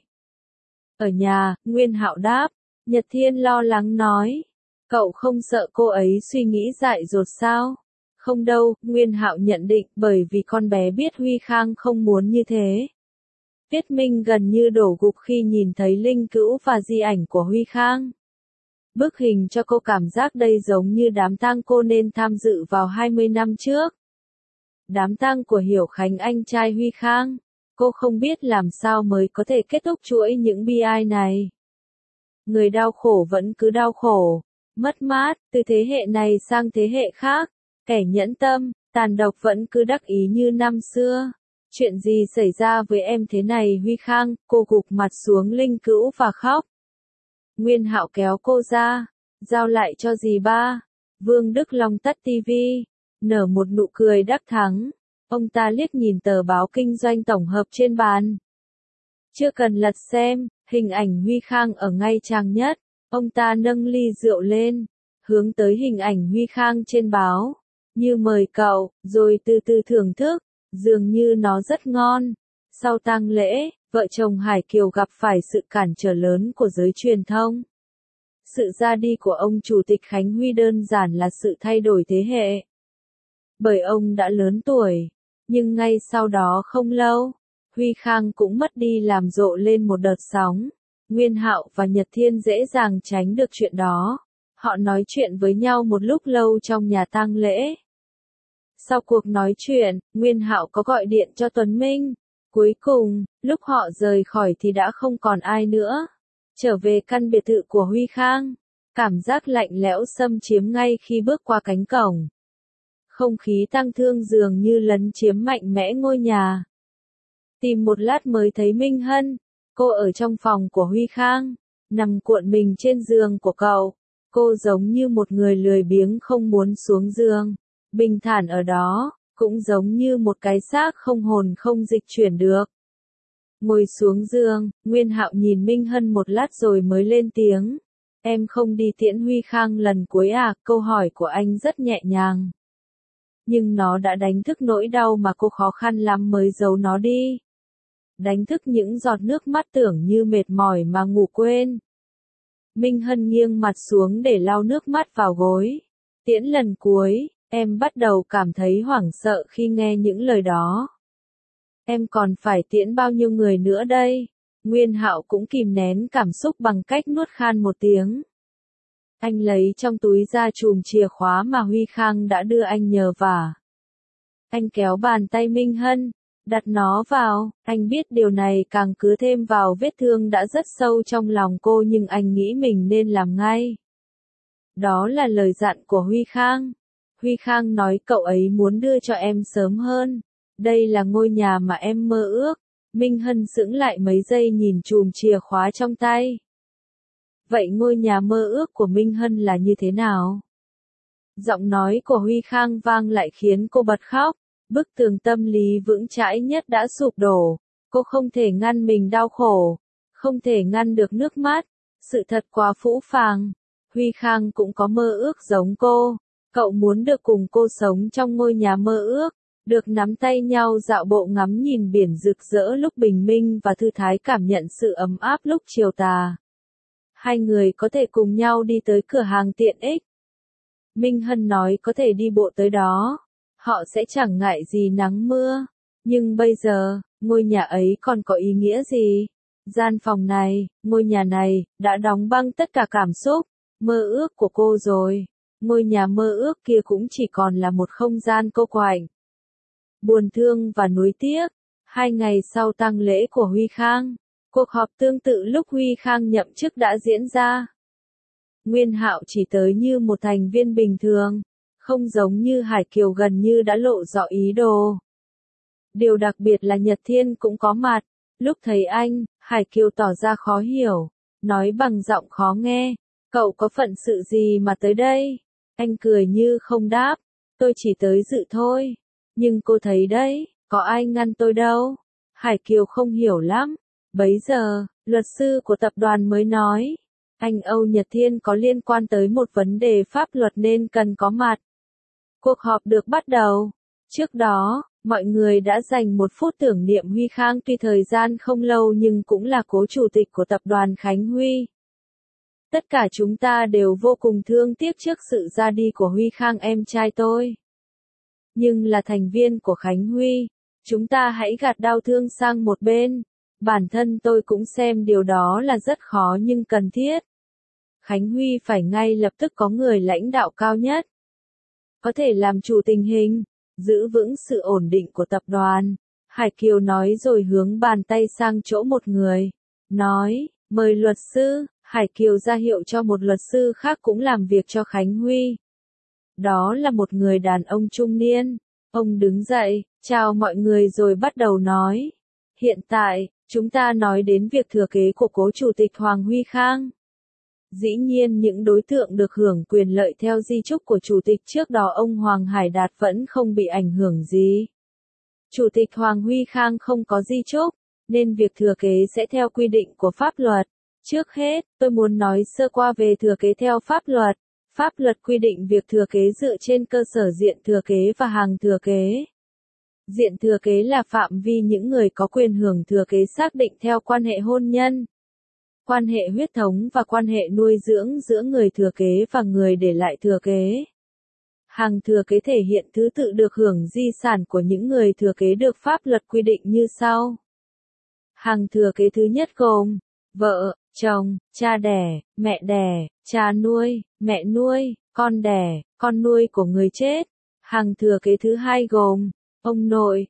Ở nhà, Nguyên Hạo đáp. Nhật Thiên lo lắng nói. Cậu không sợ cô ấy suy nghĩ dại dột sao? Không đâu, Nguyên Hạo nhận định bởi vì con bé biết Huy Khang không muốn như thế. Tiết Minh gần như đổ gục khi nhìn thấy linh cữu và di ảnh của Huy Khang. Bức hình cho cô cảm giác đây giống như đám tang cô nên tham dự vào 20 năm trước. Đám tang của Hiểu Khánh anh trai Huy Khang. Cô không biết làm sao mới có thể kết thúc chuỗi những bi ai này. Người đau khổ vẫn cứ đau khổ. Mất mát, từ thế hệ này sang thế hệ khác. Kẻ nhẫn tâm, tàn độc vẫn cứ đắc ý như năm xưa. Chuyện gì xảy ra với em thế này Huy Khang? Cô gục mặt xuống linh cữu và khóc. Nguyên Hạo kéo cô ra. Giao lại cho dì ba. Vương Đức Long tắt tivi, nở một nụ cười đắc thắng. Ông ta liếc nhìn tờ báo kinh doanh tổng hợp trên bàn. Chưa cần lật xem, hình ảnh Huy Khang ở ngay trang nhất. Ông ta nâng ly rượu lên, hướng tới hình ảnh Huy Khang trên báo, như mời cậu, rồi từ từ thưởng thức, dường như nó rất ngon. Sau tang lễ, vợ chồng Hải Kiều gặp phải sự cản trở lớn của giới truyền thông. Sự ra đi của ông Chủ tịch Khánh Huy đơn giản là sự thay đổi thế hệ. Bởi ông đã lớn tuổi, nhưng ngay sau đó không lâu, Huy Khang cũng mất đi làm rộ lên một đợt sóng. Nguyên Hạo và Nhật Thiên dễ dàng tránh được chuyện đó. Họ nói chuyện với nhau một lúc lâu trong nhà tang lễ. Sau cuộc nói chuyện, Nguyên Hạo có gọi điện cho Tuấn Minh. Cuối cùng, lúc họ rời khỏi thì đã không còn ai nữa. Trở về căn biệt thự của Huy Khang, cảm giác lạnh lẽo xâm chiếm ngay khi bước qua cánh cổng. Không khí tang thương dường như lấn chiếm mạnh mẽ ngôi nhà. Tìm một lát mới thấy Minh Hân, cô ở trong phòng của Huy Khang, nằm cuộn mình trên giường của cậu. Cô giống như một người lười biếng không muốn xuống giường, bình thản ở đó, cũng giống như một cái xác không hồn không dịch chuyển được. Ngồi xuống giường, Nguyên Hạo nhìn Minh Hân một lát rồi mới lên tiếng. Em không đi tiễn Huy Khang lần cuối à? Câu hỏi của anh rất nhẹ nhàng. Nhưng nó đã đánh thức nỗi đau mà cô khó khăn lắm mới giấu nó đi. Đánh thức những giọt nước mắt tưởng như mệt mỏi mà ngủ quên. Minh Hân nghiêng mặt xuống để lau nước mắt vào gối. Tiễn lần cuối, em bắt đầu cảm thấy hoảng sợ khi nghe những lời đó. Em còn phải tiễn bao nhiêu người nữa đây? Nguyên Hạo cũng kìm nén cảm xúc bằng cách nuốt khan một tiếng. Anh lấy trong túi ra chùm chìa khóa mà Huy Khang đã đưa anh nhờ vả. Anh kéo bàn tay Minh Hân, đặt nó vào. Anh biết điều này càng cứ thêm vào vết thương đã rất sâu trong lòng cô, nhưng anh nghĩ mình nên làm ngay. Đó là lời dặn của Huy Khang. Huy Khang nói cậu ấy muốn đưa cho em sớm hơn. Đây là ngôi nhà mà em mơ ước. Minh Hân sững lại mấy giây nhìn chùm chìa khóa trong tay. Vậy ngôi nhà mơ ước của Minh Hân là như thế nào? Giọng nói của Huy Khang vang lại khiến cô bật khóc. Bức tường tâm lý vững chãi nhất đã sụp đổ. Cô không thể ngăn mình đau khổ. Không thể ngăn được nước mắt. Sự thật quá phũ phàng. Huy Khang cũng có mơ ước giống cô. Cậu muốn được cùng cô sống trong ngôi nhà mơ ước. Được nắm tay nhau dạo bộ ngắm nhìn biển rực rỡ lúc bình minh và thư thái cảm nhận sự ấm áp lúc chiều tà. Hai người có thể cùng nhau đi tới cửa hàng tiện ích. Minh Hân nói có thể đi bộ tới đó. Họ sẽ chẳng ngại gì nắng mưa. Nhưng bây giờ, ngôi nhà ấy còn có ý nghĩa gì? Gian phòng này, ngôi nhà này, đã đóng băng tất cả cảm xúc, mơ ước của cô rồi. Ngôi nhà mơ ước kia cũng chỉ còn là một không gian cô quạnh. Buồn thương và nuối tiếc. 2 ngày sau tang lễ của Huy Khang, cuộc họp tương tự lúc Huy Khang nhậm chức đã diễn ra. Nguyên Hạo chỉ tới như một thành viên bình thường, không giống như Hải Kiều gần như đã lộ rõ ý đồ. Điều đặc biệt là Nhật Thiên cũng có mặt. Lúc thấy anh, Hải Kiều tỏ ra khó hiểu, nói bằng giọng khó nghe, cậu có phận sự gì mà tới đây? Anh cười như không đáp, tôi chỉ tới dự thôi. Nhưng cô thấy đấy, có ai ngăn tôi đâu. Hải Kiều không hiểu lắm. Bấy giờ, luật sư của tập đoàn mới nói, anh Âu Nhật Thiên có liên quan tới một vấn đề pháp luật nên cần có mặt. Cuộc họp được bắt đầu. Trước đó, mọi người đã dành 1 phút tưởng niệm Huy Khang, tuy thời gian không lâu nhưng cũng là cố chủ tịch của tập đoàn Khánh Huy. Tất cả chúng ta đều vô cùng thương tiếc trước sự ra đi của Huy Khang em trai tôi. Nhưng là thành viên của Khánh Huy, chúng ta hãy gạt đau thương sang một bên. Bản thân tôi cũng xem điều đó là rất khó nhưng cần thiết. Khánh Huy phải ngay lập tức có người lãnh đạo cao nhất, có thể làm chủ tình hình, giữ vững sự ổn định của tập đoàn. Hải Kiều nói rồi hướng bàn tay sang chỗ một người. Nói, mời luật sư. Hải Kiều ra hiệu cho một luật sư khác cũng làm việc cho Khánh Huy. Đó là một người đàn ông trung niên. Ông đứng dậy, chào mọi người rồi bắt đầu nói. Hiện tại, chúng ta nói đến việc thừa kế của cố chủ tịch Hoàng Huy Khang. Dĩ nhiên những đối tượng được hưởng quyền lợi theo di chúc của chủ tịch trước đó ông Hoàng Hải Đạt vẫn không bị ảnh hưởng gì. Chủ tịch Hoàng Huy Khang không có di chúc, nên việc thừa kế sẽ theo quy định của pháp luật. Trước hết, tôi muốn nói sơ qua về thừa kế theo pháp luật. Pháp luật quy định việc thừa kế dựa trên cơ sở diện thừa kế và hàng thừa kế. Diện thừa kế là phạm vi những người có quyền hưởng thừa kế xác định theo quan hệ hôn nhân, quan hệ huyết thống và quan hệ nuôi dưỡng giữa người thừa kế và người để lại thừa kế. Hàng thừa kế thể hiện thứ tự được hưởng di sản của những người thừa kế được pháp luật quy định như sau. Hàng thừa kế thứ nhất gồm vợ, chồng, cha đẻ, cha nuôi, mẹ nuôi, con nuôi của người chết. Hàng thừa kế thứ hai gồm ông nội,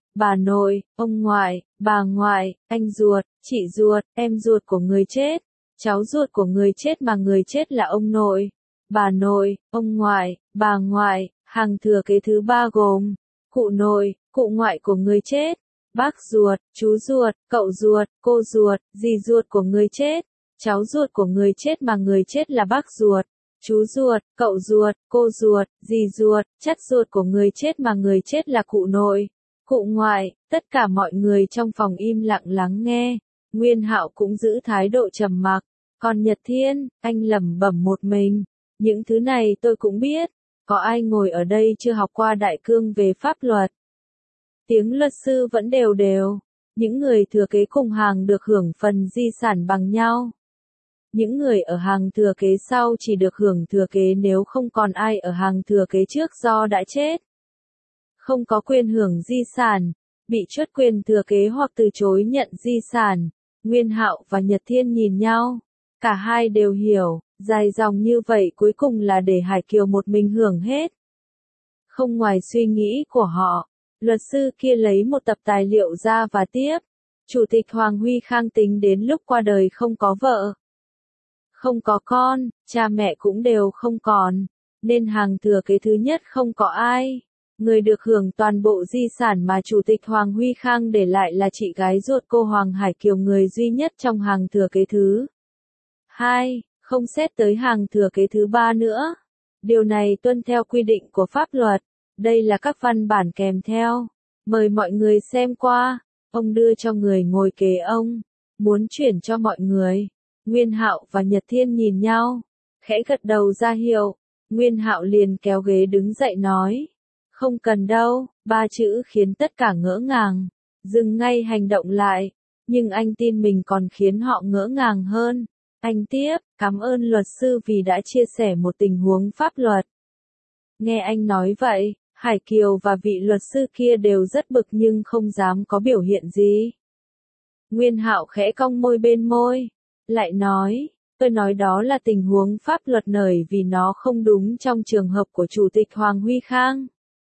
ông ngoại, bà ngoại, anh ruột, chị ruột, em ruột của người chết, cháu ruột của người chết mà người chết là ông nội, bà nội, ông ngoại, bà ngoại. Hàng thừa kế thứ ba gồm cụ nội, cụ ngoại của người chết, bác ruột, chú ruột, cậu ruột, cô ruột, dì ruột của người chết, cháu ruột của người chết mà người chết là bác ruột, chú ruột, cậu ruột, cô ruột, dì ruột, chắt ruột của người chết mà người chết là cụ nội, cụ ngoại. Tất cả mọi người trong phòng im lặng lắng nghe. Nguyên Hạo cũng giữ thái độ trầm mặc. Còn Nhật Thiên, anh lẩm bẩm một mình. Những thứ này tôi cũng biết. Có ai ngồi ở đây chưa học qua đại cương về pháp luật? Tiếng luật sư vẫn đều đều. Những người thừa kế cùng hàng được hưởng phần di sản bằng nhau. Những người ở hàng thừa kế sau chỉ được hưởng thừa kế nếu không còn ai ở hàng thừa kế trước do đã chết. Không có quyền hưởng di sản, bị truất quyền thừa kế hoặc từ chối nhận di sản. Nguyên Hạo và Nhật Thiên nhìn nhau. Cả hai đều hiểu, dài dòng như vậy cuối cùng là để Hải Kiều một mình hưởng hết. Không ngoài suy nghĩ của họ, luật sư kia lấy một tập tài liệu ra và tiếp. Chủ tịch Hoàng Huy Khang tính đến lúc qua đời không có vợ, không có con, cha mẹ cũng đều không còn, nên hàng thừa kế thứ nhất không có ai. Người được hưởng toàn bộ di sản mà Chủ tịch Hoàng Huy Khang để lại là chị gái ruột cô Hoàng Hải Kiều, người duy nhất trong hàng thừa kế thứ hai, không xét tới hàng thừa kế thứ ba nữa. Điều này tuân theo quy định của pháp luật. Đây là các văn bản kèm theo. Mời mọi người xem qua. Ông đưa cho người ngồi kế ông, muốn chuyển cho mọi người. Nguyên Hạo và Nhật Thiên nhìn nhau, khẽ gật đầu ra hiệu. Nguyên Hạo liền kéo ghế đứng dậy nói. Không cần đâu, ba chữ khiến tất cả ngỡ ngàng, dừng ngay hành động lại. Nhưng anh tin mình còn khiến họ ngỡ ngàng hơn. Anh tiếp, cảm ơn luật sư vì đã chia sẻ một tình huống pháp luật. Nghe anh nói vậy, Hải Kiều và vị luật sư kia đều rất bực nhưng không dám có biểu hiện gì. Nguyên Hạo khẽ cong môi bên môi, lại nói, tôi nói đó là tình huống pháp luật nởi vì nó không đúng trong trường hợp của Chủ tịch Hoàng Huy Khang.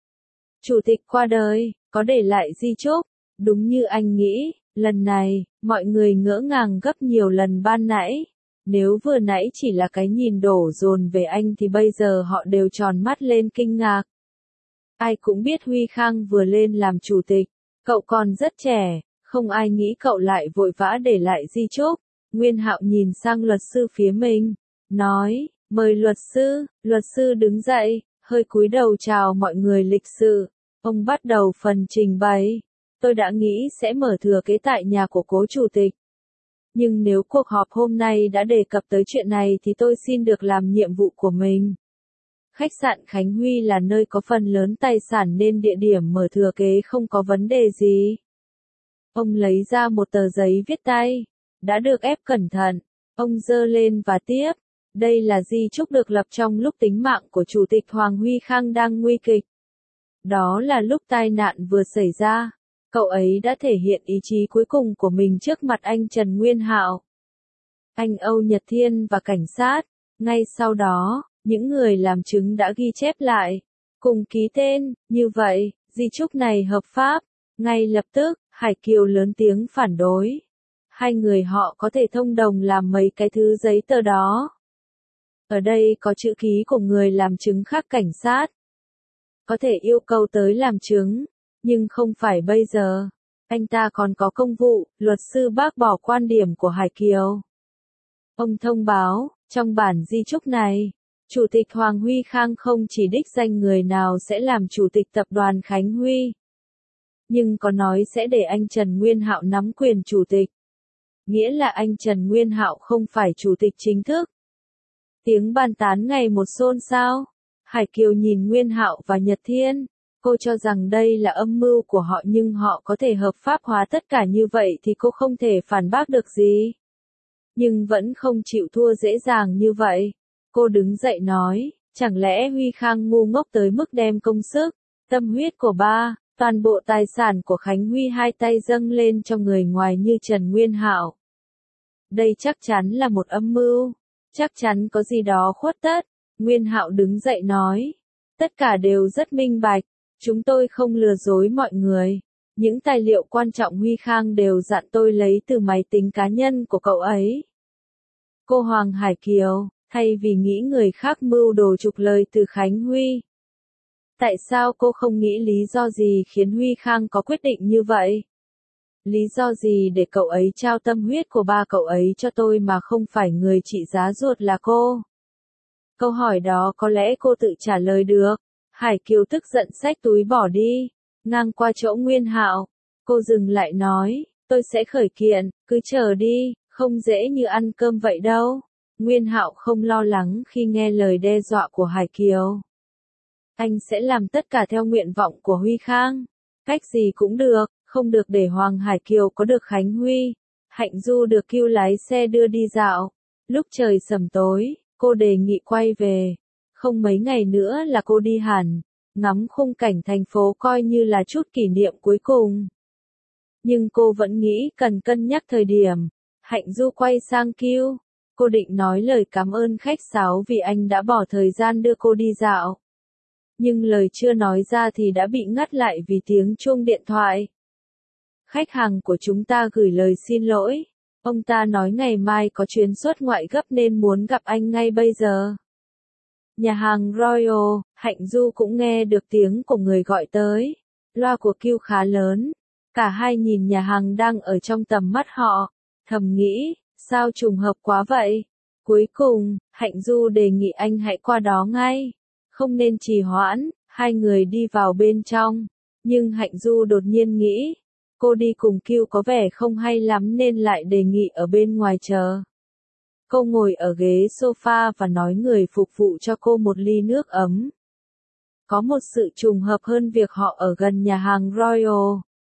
Chủ tịch qua đời, có để lại di chúc, đúng như anh nghĩ, lần này, mọi người ngỡ ngàng gấp nhiều lần ban nãy. Nếu vừa nãy chỉ là cái nhìn đổ dồn về anh thì bây giờ họ đều tròn mắt lên kinh ngạc. Ai cũng biết Huy Khang vừa lên làm chủ tịch, cậu còn rất trẻ, không ai nghĩ cậu lại vội vã để lại di chúc. Nguyên Hạo nhìn sang luật sư phía mình, nói, mời luật sư đứng dậy, hơi cúi đầu chào mọi người lịch sự. Ông bắt đầu phần trình bày. Tôi đã nghĩ sẽ mở thừa kế tại nhà của cố chủ tịch. Nhưng nếu cuộc họp hôm nay đã đề cập tới chuyện này thì tôi xin được làm nhiệm vụ của mình. Khách sạn Khánh Huy là nơi có phần lớn tài sản nên địa điểm mở thừa kế không có vấn đề gì. Ông lấy ra một tờ giấy viết tay, đã được ép cẩn thận. Ông giơ lên và tiếp. Đây là di chúc được lập trong lúc tính mạng của Chủ tịch Hoàng Huy Khang đang nguy kịch. Đó là lúc tai nạn vừa xảy ra. Cậu ấy đã thể hiện ý chí cuối cùng của mình trước mặt anh Trần Nguyên Hạo, anh Âu Nhật Thiên và cảnh sát. Ngay sau đó, những người làm chứng đã ghi chép lại, cùng ký tên, như vậy, di chúc này hợp pháp. Ngay lập tức, Hải Kiều lớn tiếng phản đối. Hai người họ có thể thông đồng làm mấy cái thứ giấy tờ đó. Ở đây có chữ ký của người làm chứng khác cảnh sát. Có thể yêu cầu tới làm chứng. Nhưng không phải bây giờ. Anh ta còn có công vụ. Luật sư bác bỏ quan điểm của Hải Kiều. Ông thông báo, trong bản di chúc này, Chủ tịch Hoàng Huy Khang không chỉ đích danh người nào sẽ làm chủ tịch tập đoàn Khánh Huy, nhưng có nói sẽ để anh Trần Nguyên Hạo nắm quyền chủ tịch. Nghĩa là anh Trần Nguyên Hạo không phải chủ tịch chính thức. Tiếng bàn tán ngày một xôn xao. Hải Kiều nhìn Nguyên Hạo và Nhật Thiên. Cô cho rằng đây là âm mưu của họ nhưng họ có thể hợp pháp hóa tất cả như vậy thì cô không thể phản bác được gì. Nhưng vẫn không chịu thua dễ dàng như vậy. Cô đứng dậy nói, chẳng lẽ Huy Khang ngu ngốc tới mức đem công sức, tâm huyết của ba, Toàn bộ tài sản của Khánh Huy hai tay dâng lên cho người ngoài như Trần Nguyên Hạo. Đây chắc chắn là một âm mưu, chắc chắn có gì đó khuất tất. Nguyên Hạo đứng dậy nói, tất cả đều rất minh bạch, chúng tôi không lừa dối mọi người. Những tài liệu quan trọng Huy Khang đều dặn tôi lấy từ máy tính cá nhân của cậu ấy. Cô Hoàng Hải Kiều, thay vì nghĩ người khác mưu đồ trục lời từ Khánh Huy. Tại sao cô không nghĩ lý do gì khiến Huy Khang có quyết định như vậy? Lý do gì để cậu ấy trao tâm huyết của ba cậu ấy cho tôi mà không phải người trị giá ruột là cô? Câu hỏi đó có lẽ cô tự trả lời được. Hải Kiều tức giận xách túi bỏ đi, ngang qua chỗ Nguyên Hạo. Cô dừng lại nói, tôi sẽ khởi kiện, cứ chờ đi, không dễ như ăn cơm vậy đâu. Nguyên Hạo không lo lắng khi nghe lời đe dọa của Hải Kiều. Anh sẽ làm tất cả theo nguyện vọng của Huy Khang. Cách gì cũng được, không được để Hoàng Hải Kiều có được Khánh Huy. Hạnh Du được Cưu lái xe đưa đi dạo. Lúc trời sầm tối, cô đề nghị quay về. Không mấy ngày nữa là cô đi hẳn, ngắm khung cảnh thành phố coi như là chút kỷ niệm cuối cùng. Nhưng cô vẫn nghĩ cần cân nhắc thời điểm. Hạnh Du quay sang Cưu. Cô định nói lời cảm ơn khách sáo vì anh đã bỏ thời gian đưa cô đi dạo. Nhưng lời chưa nói ra thì đã bị ngắt lại vì tiếng chuông điện thoại. Khách hàng của chúng ta gửi lời xin lỗi. Ông ta nói ngày mai có chuyến xuất ngoại gấp nên muốn gặp anh ngay bây giờ. Nhà hàng Royal, Hạnh Du cũng nghe được tiếng của người gọi tới. Loa của Cưu khá lớn. Cả hai nhìn nhà hàng đang ở trong tầm mắt họ. Thầm nghĩ, sao trùng hợp quá vậy? Cuối cùng, Hạnh Du đề nghị anh hãy qua đó ngay. Không nên trì hoãn, hai người đi vào bên trong. Nhưng Hạnh Du đột nhiên nghĩ, cô đi cùng Cưu có vẻ không hay lắm nên lại đề nghị ở bên ngoài chờ. Cô ngồi ở ghế sofa và nói người phục vụ cho cô một ly nước ấm. Có một sự trùng hợp hơn việc họ ở gần nhà hàng Royal.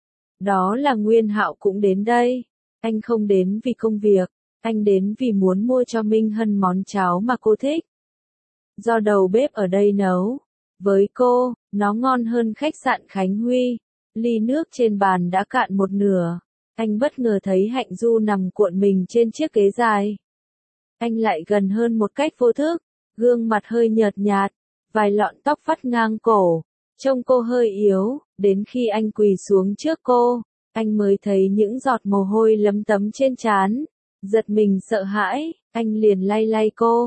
Đó là Nguyên Hạo cũng đến đây. Anh không đến vì công việc, anh đến vì muốn mua cho Minh Hân món cháo mà cô thích. Do đầu bếp ở đây nấu. Với cô, nó ngon hơn khách sạn Khánh Huy. Ly nước trên bàn đã cạn một nửa. Anh bất ngờ thấy Hạnh Du nằm cuộn mình trên chiếc ghế dài. Anh lại gần hơn một cách vô thức, gương mặt hơi nhợt nhạt, vài lọn tóc vắt ngang cổ, trông cô hơi yếu, đến khi anh quỳ xuống trước cô, anh mới thấy những giọt mồ hôi lấm tấm trên trán, giật mình sợ hãi, anh liền lay lay cô.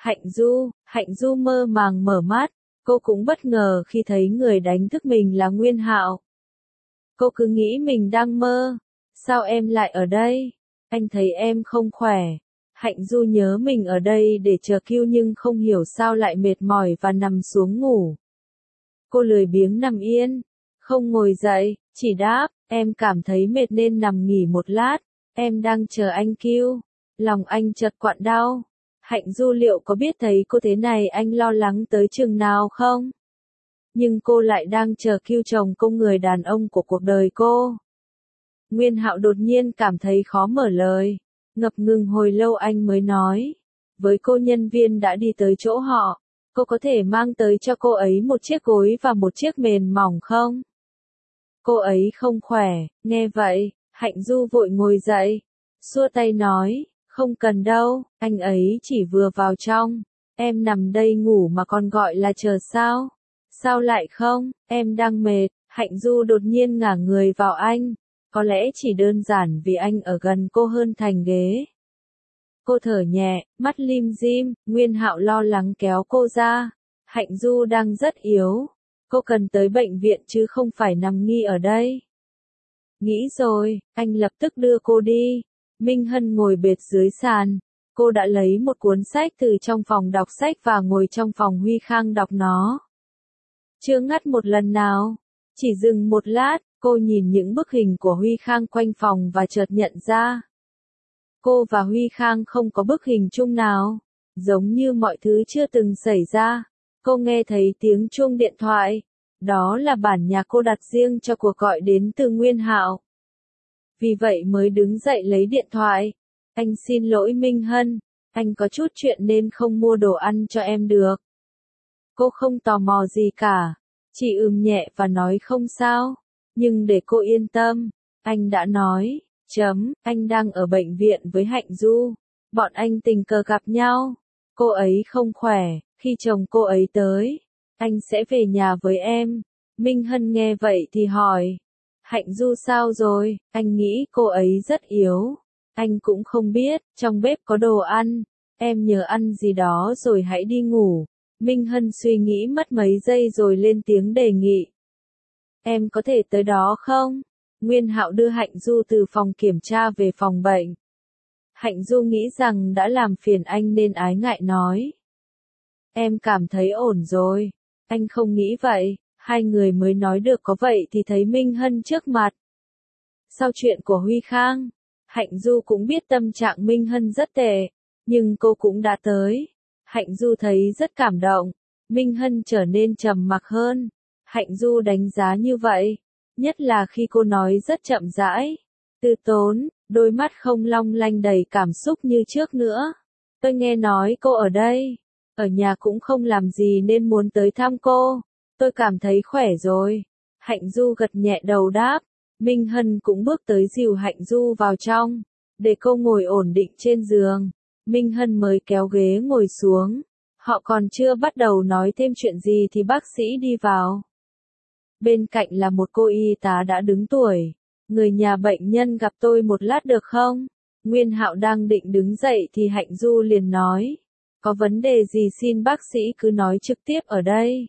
Hạnh Du mơ màng mở mắt, cô cũng bất ngờ khi thấy người đánh thức mình là Nguyên Hạo. Cô cứ nghĩ mình đang mơ, sao em lại ở đây? Anh thấy em không khỏe. Hạnh Du nhớ mình ở đây để chờ Cưu nhưng không hiểu sao lại mệt mỏi và nằm xuống ngủ. Cô lười biếng nằm yên, không ngồi dậy, chỉ đáp, em cảm thấy mệt nên nằm nghỉ một lát, em đang chờ anh Cưu. Lòng anh chợt quặn đau. Hạnh Du liệu có biết thấy cô thế này anh lo lắng tới chừng nào không? Nhưng cô lại đang chờ Cưu chồng cô, người đàn ông của cuộc đời cô. Nguyên Hạo đột nhiên cảm thấy khó mở lời. Ngập ngừng hồi lâu anh mới nói. Với cô, nhân viên đã đi tới chỗ họ. Cô có thể mang tới cho cô ấy một chiếc gối và một chiếc mền mỏng không? Cô ấy không khỏe. Nghe vậy, Hạnh Du vội ngồi dậy. Xua tay nói, không cần đâu, anh ấy chỉ vừa vào trong. Em nằm đây ngủ mà còn gọi là chờ sao? Sao lại không, em đang mệt. Hạnh Du đột nhiên ngả người vào anh. Có lẽ chỉ đơn giản vì anh ở gần cô hơn thành ghế. Cô thở nhẹ, mắt lim dim, Nguyên Hạo lo lắng kéo cô ra. Hạnh Du đang rất yếu. Cô cần tới bệnh viện chứ không phải nằm nghỉ ở đây. Nghĩ rồi, anh lập tức đưa cô đi. Minh Hân ngồi bệt dưới sàn. Cô đã lấy một cuốn sách từ trong phòng đọc sách và ngồi trong phòng Huy Khang đọc nó. Chưa ngắt một lần nào. Chỉ dừng một lát, cô nhìn những bức hình của Huy Khang quanh phòng và chợt nhận ra. Cô và Huy Khang không có bức hình chung nào. Giống như mọi thứ chưa từng xảy ra. Cô nghe thấy tiếng chuông điện thoại. Đó là bản nhạc cô đặt riêng cho cuộc gọi đến từ Nguyên Hạo. Vì vậy mới đứng dậy lấy điện thoại. Anh xin lỗi Minh Hân. Anh có chút chuyện nên không mua đồ ăn cho em được. Cô không tò mò gì cả. Chị nhẹ và nói không sao. Nhưng để cô yên tâm, anh đã nói, anh đang ở bệnh viện với Hạnh Du. Bọn anh tình cờ gặp nhau. Cô ấy không khỏe, khi chồng cô ấy tới, anh sẽ về nhà với em. Minh Hân nghe vậy thì hỏi, Hạnh Du sao rồi? Anh nghĩ cô ấy rất yếu. Anh cũng không biết, trong bếp có đồ ăn. Em nhớ ăn gì đó rồi hãy đi ngủ. Minh Hân suy nghĩ mất mấy giây rồi lên tiếng đề nghị. Em có thể tới đó không? Nguyên Hạo đưa Hạnh Du từ phòng kiểm tra về phòng bệnh. Hạnh Du nghĩ rằng đã làm phiền anh nên ái ngại nói. Em cảm thấy ổn rồi. Anh không nghĩ vậy. Hai người mới nói được có vậy thì thấy Minh Hân trước mặt. Sau chuyện của Huy Khang, Hạnh Du cũng biết tâm trạng Minh Hân rất tệ, nhưng cô cũng đã tới. Hạnh Du thấy rất cảm động. Minh Hân trở nên trầm mặc hơn. Hạnh Du đánh giá như vậy, nhất là khi cô nói rất chậm rãi, từ tốn, đôi mắt không long lanh đầy cảm xúc như trước nữa. Tôi nghe nói cô ở đây, ở nhà cũng không làm gì nên muốn tới thăm cô. Tôi cảm thấy khỏe rồi. Hạnh Du gật nhẹ đầu đáp. Minh Hân cũng bước tới dìu Hạnh Du vào trong, để cô ngồi ổn định trên giường. Minh Hân mới kéo ghế ngồi xuống. Họ còn chưa bắt đầu nói thêm chuyện gì thì bác sĩ đi vào. Bên cạnh là một cô y tá đã đứng tuổi. Người nhà bệnh nhân gặp tôi một lát được không? Nguyên Hạo đang định đứng dậy thì Hạnh Du liền nói. Có vấn đề gì xin bác sĩ cứ nói trực tiếp ở đây.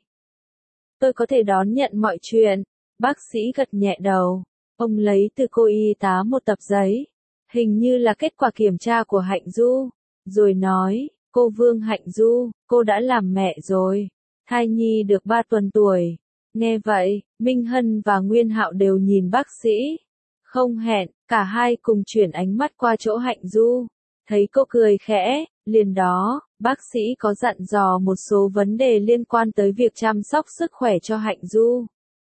Tôi có thể đón nhận mọi chuyện. Bác sĩ gật nhẹ đầu. Ông lấy từ cô y tá một tập giấy. Hình như là kết quả kiểm tra của Hạnh Du. Rồi nói, cô Vương Hạnh Du, cô đã làm mẹ rồi. Thai nhi được 3 tuần tuổi. Nghe vậy, Minh Hân và Nguyên Hạo đều nhìn bác sĩ. Không hẹn, cả hai cùng chuyển ánh mắt qua chỗ Hạnh Du. Thấy cô cười khẽ, liền đó, bác sĩ có dặn dò một số vấn đề liên quan tới việc chăm sóc sức khỏe cho Hạnh Du.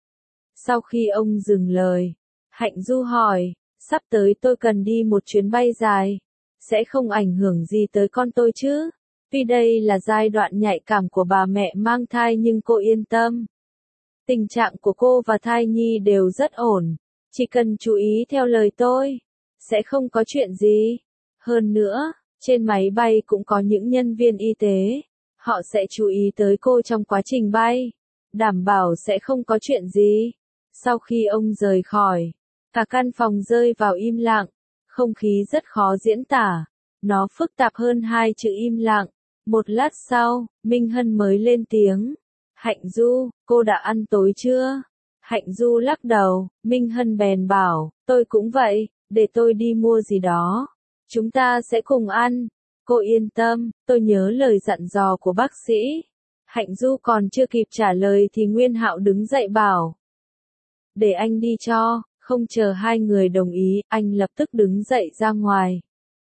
Sau khi ông dừng lời, Hạnh Du hỏi, sắp tới tôi cần đi một chuyến bay dài. Sẽ không ảnh hưởng gì tới con tôi chứ? Tuy đây là giai đoạn nhạy cảm của bà mẹ mang thai nhưng cô yên tâm. Tình trạng của cô và thai nhi đều rất ổn. Chỉ cần chú ý theo lời tôi, sẽ không có chuyện gì. Hơn nữa, trên máy bay cũng có những nhân viên y tế. Họ sẽ chú ý tới cô trong quá trình bay. Đảm bảo sẽ không có chuyện gì. Sau khi ông rời khỏi, cả căn phòng rơi vào im lặng. Không khí rất khó diễn tả. Nó phức tạp hơn hai chữ im lặng. Một lát sau, Minh Hân mới lên tiếng. Hạnh Du, cô đã ăn tối chưa? Hạnh Du lắc đầu, Minh Hân bèn bảo, tôi cũng vậy, để tôi đi mua gì đó. Chúng ta sẽ cùng ăn. Cô yên tâm, tôi nhớ lời dặn dò của bác sĩ. Hạnh Du còn chưa kịp trả lời thì Nguyên Hạo đứng dậy bảo. Để anh đi cho, không chờ hai người đồng ý, anh lập tức đứng dậy ra ngoài.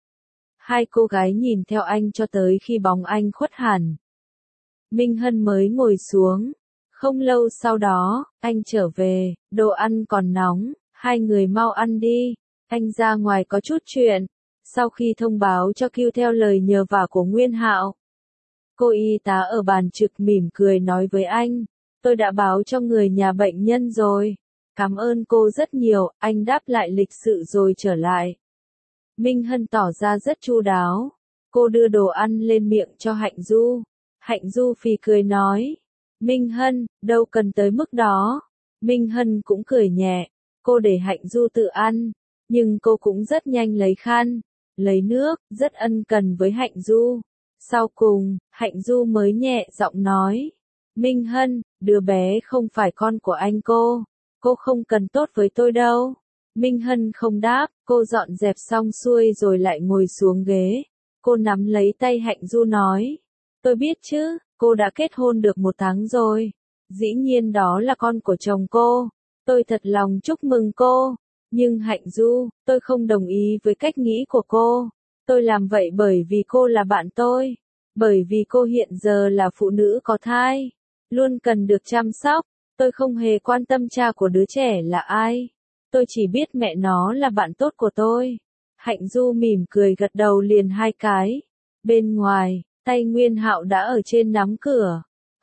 Hai cô gái nhìn theo anh cho tới khi bóng anh khuất hẳn. Minh Hân mới ngồi xuống. Không lâu sau đó, anh trở về, đồ ăn còn nóng, hai người mau ăn đi. Anh ra ngoài có chút chuyện. Sau khi thông báo cho Q theo lời nhờ vả của Nguyên Hạo, cô y tá ở bàn trực mỉm cười nói với anh, tôi đã báo cho người nhà bệnh nhân rồi. Cảm ơn cô rất nhiều, anh đáp lại lịch sự rồi trở lại. Minh Hân tỏ ra rất chu đáo. Cô đưa đồ ăn lên miệng cho Hạnh Du. Hạnh Du phì cười nói. Minh Hân, đâu cần tới mức đó. Minh Hân cũng cười nhẹ. Cô để Hạnh Du tự ăn. Nhưng cô cũng rất nhanh lấy khăn, lấy nước, rất ân cần với Hạnh Du. Sau cùng, Hạnh Du mới nhẹ giọng nói. Minh Hân, đứa bé không phải con của anh cô. Cô không cần tốt với tôi đâu. Minh Hân không đáp, cô dọn dẹp xong xuôi rồi lại ngồi xuống ghế. Cô nắm lấy tay Hạnh Du nói. Tôi biết chứ, cô đã kết hôn được 1 tháng rồi. Dĩ nhiên đó là con của chồng cô. Tôi thật lòng chúc mừng cô. Nhưng Hạnh Du, tôi không đồng ý với cách nghĩ của cô. Tôi làm vậy bởi vì cô là bạn tôi. Bởi vì cô hiện giờ là phụ nữ có thai. Luôn cần được chăm sóc. Tôi không hề quan tâm cha của đứa trẻ là ai. Tôi chỉ biết mẹ nó là bạn tốt của tôi. Hạnh Du mỉm cười gật đầu liền 2 cái. Bên ngoài, tay Nguyên Hạo đã ở trên nắm cửa.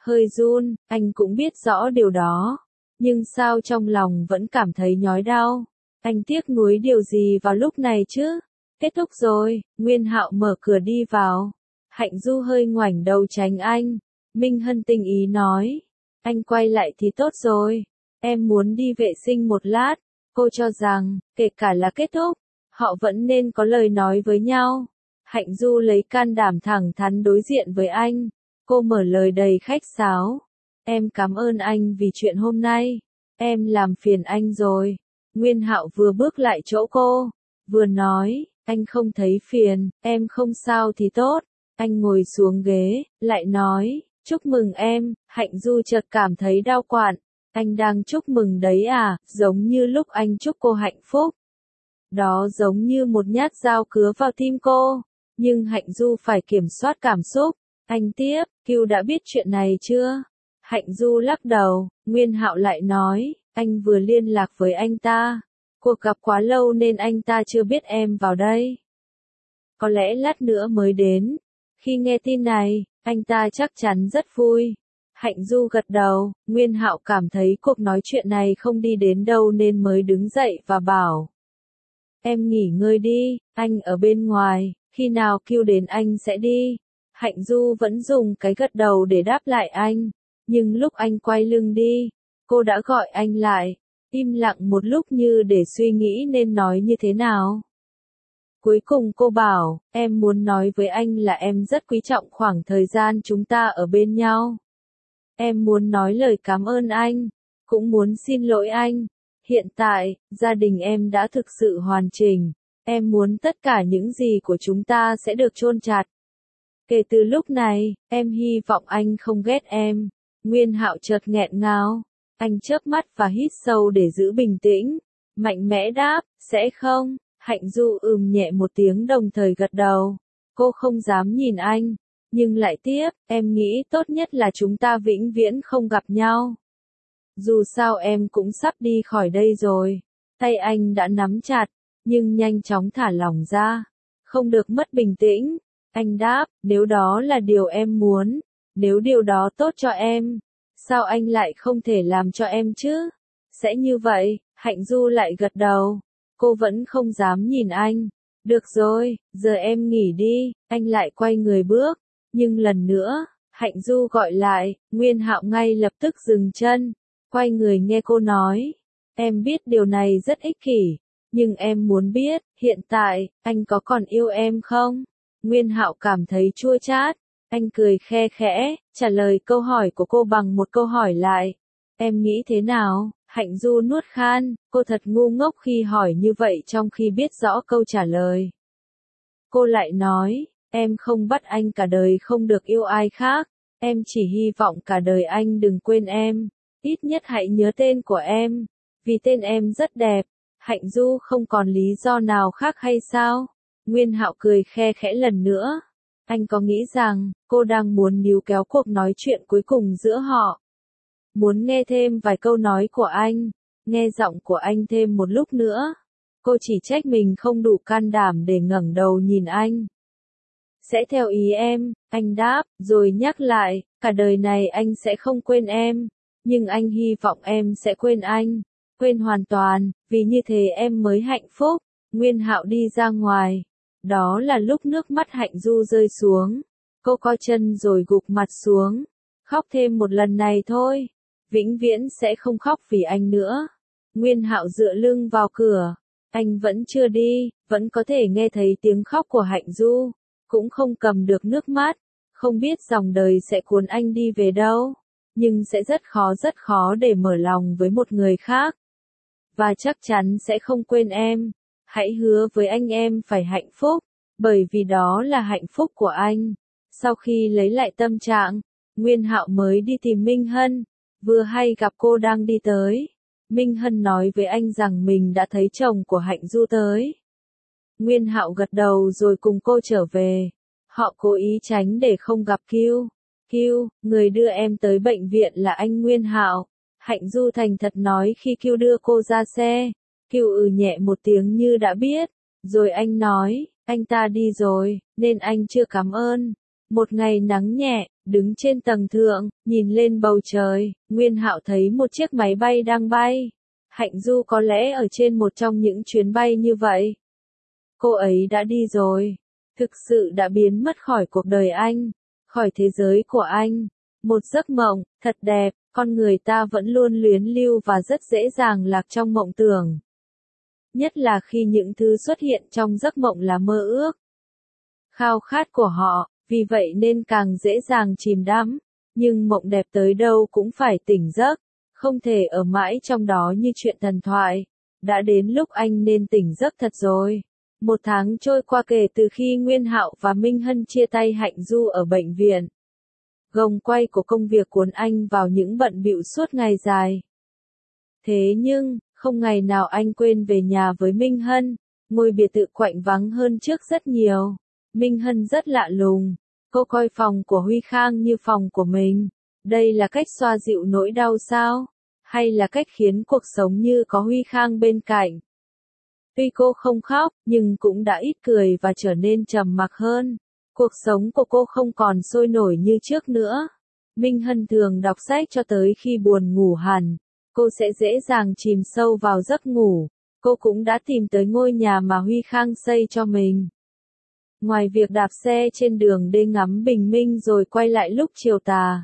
hơi run, anh cũng biết rõ điều đó. Nhưng sao trong lòng vẫn cảm thấy nhói đau? Anh tiếc nuối điều gì vào lúc này chứ? Kết thúc rồi, Nguyên Hạo mở cửa đi vào. Hạnh Du hơi ngoảnh đầu tránh anh. Minh Hân tinh ý nói. Anh quay lại thì tốt rồi. Em muốn đi vệ sinh một lát. Cô cho rằng, kể cả là kết thúc, họ vẫn nên có lời nói với nhau. Hạnh Du lấy can đảm thẳng thắn đối diện với anh. Cô mở lời đầy khách sáo. Em cảm ơn anh vì chuyện hôm nay. Em làm phiền anh rồi. Nguyên Hạo vừa bước lại chỗ cô, vừa nói, anh không thấy phiền, em không sao thì tốt. Anh ngồi xuống ghế, lại nói, chúc mừng em. Hạnh Du chợt cảm thấy đau quặn. Anh đang chúc mừng đấy à, giống như lúc anh chúc cô hạnh phúc. Đó giống như một nhát dao cứa vào tim cô. Nhưng Hạnh Du phải kiểm soát cảm xúc. Anh tiếp, Kiều đã biết chuyện này chưa? Hạnh Du lắc đầu. Nguyên Hạo lại nói, anh vừa liên lạc với anh ta. Cuộc gặp quá lâu nên anh ta chưa biết em vào đây. Có lẽ lát nữa mới đến. Khi nghe tin này, anh ta chắc chắn rất vui. Hạnh Du gật đầu. Nguyên Hạo cảm thấy cuộc nói chuyện này không đi đến đâu nên mới đứng dậy và bảo. Em nghỉ ngơi đi, anh ở bên ngoài, khi nào Kiều đến anh sẽ đi. Hạnh Du vẫn dùng cái gật đầu để đáp lại anh. Nhưng lúc anh quay lưng đi, cô đã gọi anh lại. Im lặng một lúc như để suy nghĩ nên nói như thế nào. Cuối cùng cô bảo, em muốn nói với anh là em rất quý trọng khoảng thời gian chúng ta ở bên nhau. Em muốn nói lời cảm ơn anh, cũng muốn xin lỗi anh. Hiện tại, gia đình em đã thực sự hoàn chỉnh. Em muốn tất cả những gì của chúng ta sẽ được chôn chặt. Kể từ lúc này, em hy vọng anh không ghét em. Nguyên Hạo chợt nghẹn ngào. Anh chớp mắt và hít sâu để giữ bình tĩnh. Mạnh mẽ đáp, sẽ không. Hạnh Du nhẹ một tiếng đồng thời gật đầu. Cô không dám nhìn anh, nhưng lại tiếp, em nghĩ tốt nhất là chúng ta vĩnh viễn không gặp nhau. Dù sao em cũng sắp đi khỏi đây rồi. Tay anh đã nắm chặt, nhưng nhanh chóng thả lỏng ra. Không được mất bình tĩnh. Anh đáp, nếu đó là điều em muốn, nếu điều đó tốt cho em, sao anh lại không thể làm cho em chứ? Sẽ như vậy. Hạnh Du lại gật đầu. Cô vẫn không dám nhìn anh. Được rồi, giờ em nghỉ đi. Anh lại quay người bước. Nhưng lần nữa, Hạnh Du gọi lại. Nguyên Hạo ngay lập tức dừng chân. Quay người nghe cô nói. Em biết điều này rất ích kỷ. Nhưng em muốn biết, hiện tại, anh có còn yêu em không? Nguyên Hạo cảm thấy chua chát. Anh cười khe khẽ, trả lời câu hỏi của cô bằng một câu hỏi lại. Em nghĩ thế nào? Hạnh Du nuốt khan, cô thật ngu ngốc khi hỏi như vậy trong khi biết rõ câu trả lời. Cô lại nói, em không bắt anh cả đời không được yêu ai khác, em chỉ hy vọng cả đời anh đừng quên em, ít nhất hãy nhớ tên của em, vì tên em rất đẹp. Hạnh Du không còn lý do nào khác hay sao? Nguyên Hạo cười khe khẽ lần nữa. Anh có nghĩ rằng, cô đang muốn níu kéo cuộc nói chuyện cuối cùng giữa họ? Muốn nghe thêm vài câu nói của anh, nghe giọng của anh thêm một lúc nữa. Cô chỉ trách mình không đủ can đảm để ngẩng đầu nhìn anh. Sẽ theo ý em, anh đáp, rồi nhắc lại, cả đời này anh sẽ không quên em, nhưng anh hy vọng em sẽ quên anh, quên hoàn toàn, vì như thế em mới hạnh phúc. Nguyên Hạo đi ra ngoài. Đó là lúc nước mắt Hạnh Du rơi xuống. Cô co chân rồi gục mặt xuống. Khóc thêm một lần này thôi. Vĩnh viễn sẽ không khóc vì anh nữa. Nguyên Hạo dựa lưng vào cửa. Anh vẫn chưa đi, vẫn có thể nghe thấy tiếng khóc của Hạnh Du. Cũng không cầm được nước mắt. Không biết dòng đời sẽ cuốn anh đi về đâu. Nhưng sẽ rất khó để mở lòng với một người khác. Và chắc chắn sẽ không quên em. Hãy hứa với anh em phải hạnh phúc, bởi vì đó là hạnh phúc của anh. Sau khi lấy lại tâm trạng, Nguyên Hạo mới đi tìm Minh Hân. Vừa hay gặp cô đang đi tới. Minh Hân nói với anh rằng mình đã thấy chồng của Hạnh Du tới. Nguyên Hạo gật đầu rồi cùng cô trở về. Họ cố ý tránh để không gặp Kiều. Kiều, người đưa em tới bệnh viện là anh Nguyên Hạo. Hạnh Du thành thật nói khi Kiều đưa cô ra xe. Kiều nhẹ một tiếng như đã biết. Rồi anh nói, anh ta đi rồi, nên anh chưa cảm ơn. Một ngày nắng nhẹ, Đứng trên tầng thượng, nhìn lên bầu trời, Nguyên Hạo thấy một chiếc máy bay đang bay. Hạnh Du có lẽ ở trên một trong những chuyến bay như vậy. Cô ấy đã đi rồi. Thực sự đã biến mất khỏi cuộc đời anh. Khỏi thế giới của anh. Một giấc mộng, thật đẹp, con người ta vẫn luôn luyến lưu và rất dễ dàng lạc trong mộng tưởng. Nhất là khi những thứ xuất hiện trong giấc mộng là mơ ước. Khao khát của họ, vì vậy nên càng dễ dàng chìm đắm. Nhưng mộng đẹp tới đâu cũng phải tỉnh giấc, không thể ở mãi trong đó như chuyện thần thoại. Đã đến lúc anh nên tỉnh giấc thật rồi. 1 tháng trôi qua kể từ khi Nguyên Hạo và Minh Hân chia tay Hạnh Du ở bệnh viện. Gồng quay của công việc cuốn anh vào những bận bịu suốt ngày dài. Thế nhưng, không ngày nào anh quên về nhà với Minh Hân, ngôi biệt thự quạnh vắng hơn trước rất nhiều. Minh Hân rất lạ lùng, cô coi phòng của Huy Khang như phòng của mình. Đây là cách xoa dịu nỗi đau sao? Hay là cách khiến cuộc sống như có Huy Khang bên cạnh? Tuy cô không khóc, nhưng cũng đã ít cười và trở nên trầm mặc hơn. Cuộc sống của cô không còn sôi nổi như trước nữa. Minh Hân thường đọc sách cho tới khi buồn ngủ hẳn. Cô sẽ dễ dàng chìm sâu vào giấc ngủ. Cô cũng đã tìm tới ngôi nhà mà Huy Khang xây cho mình. Ngoài việc đạp xe trên đường để ngắm bình minh rồi quay lại lúc chiều tà,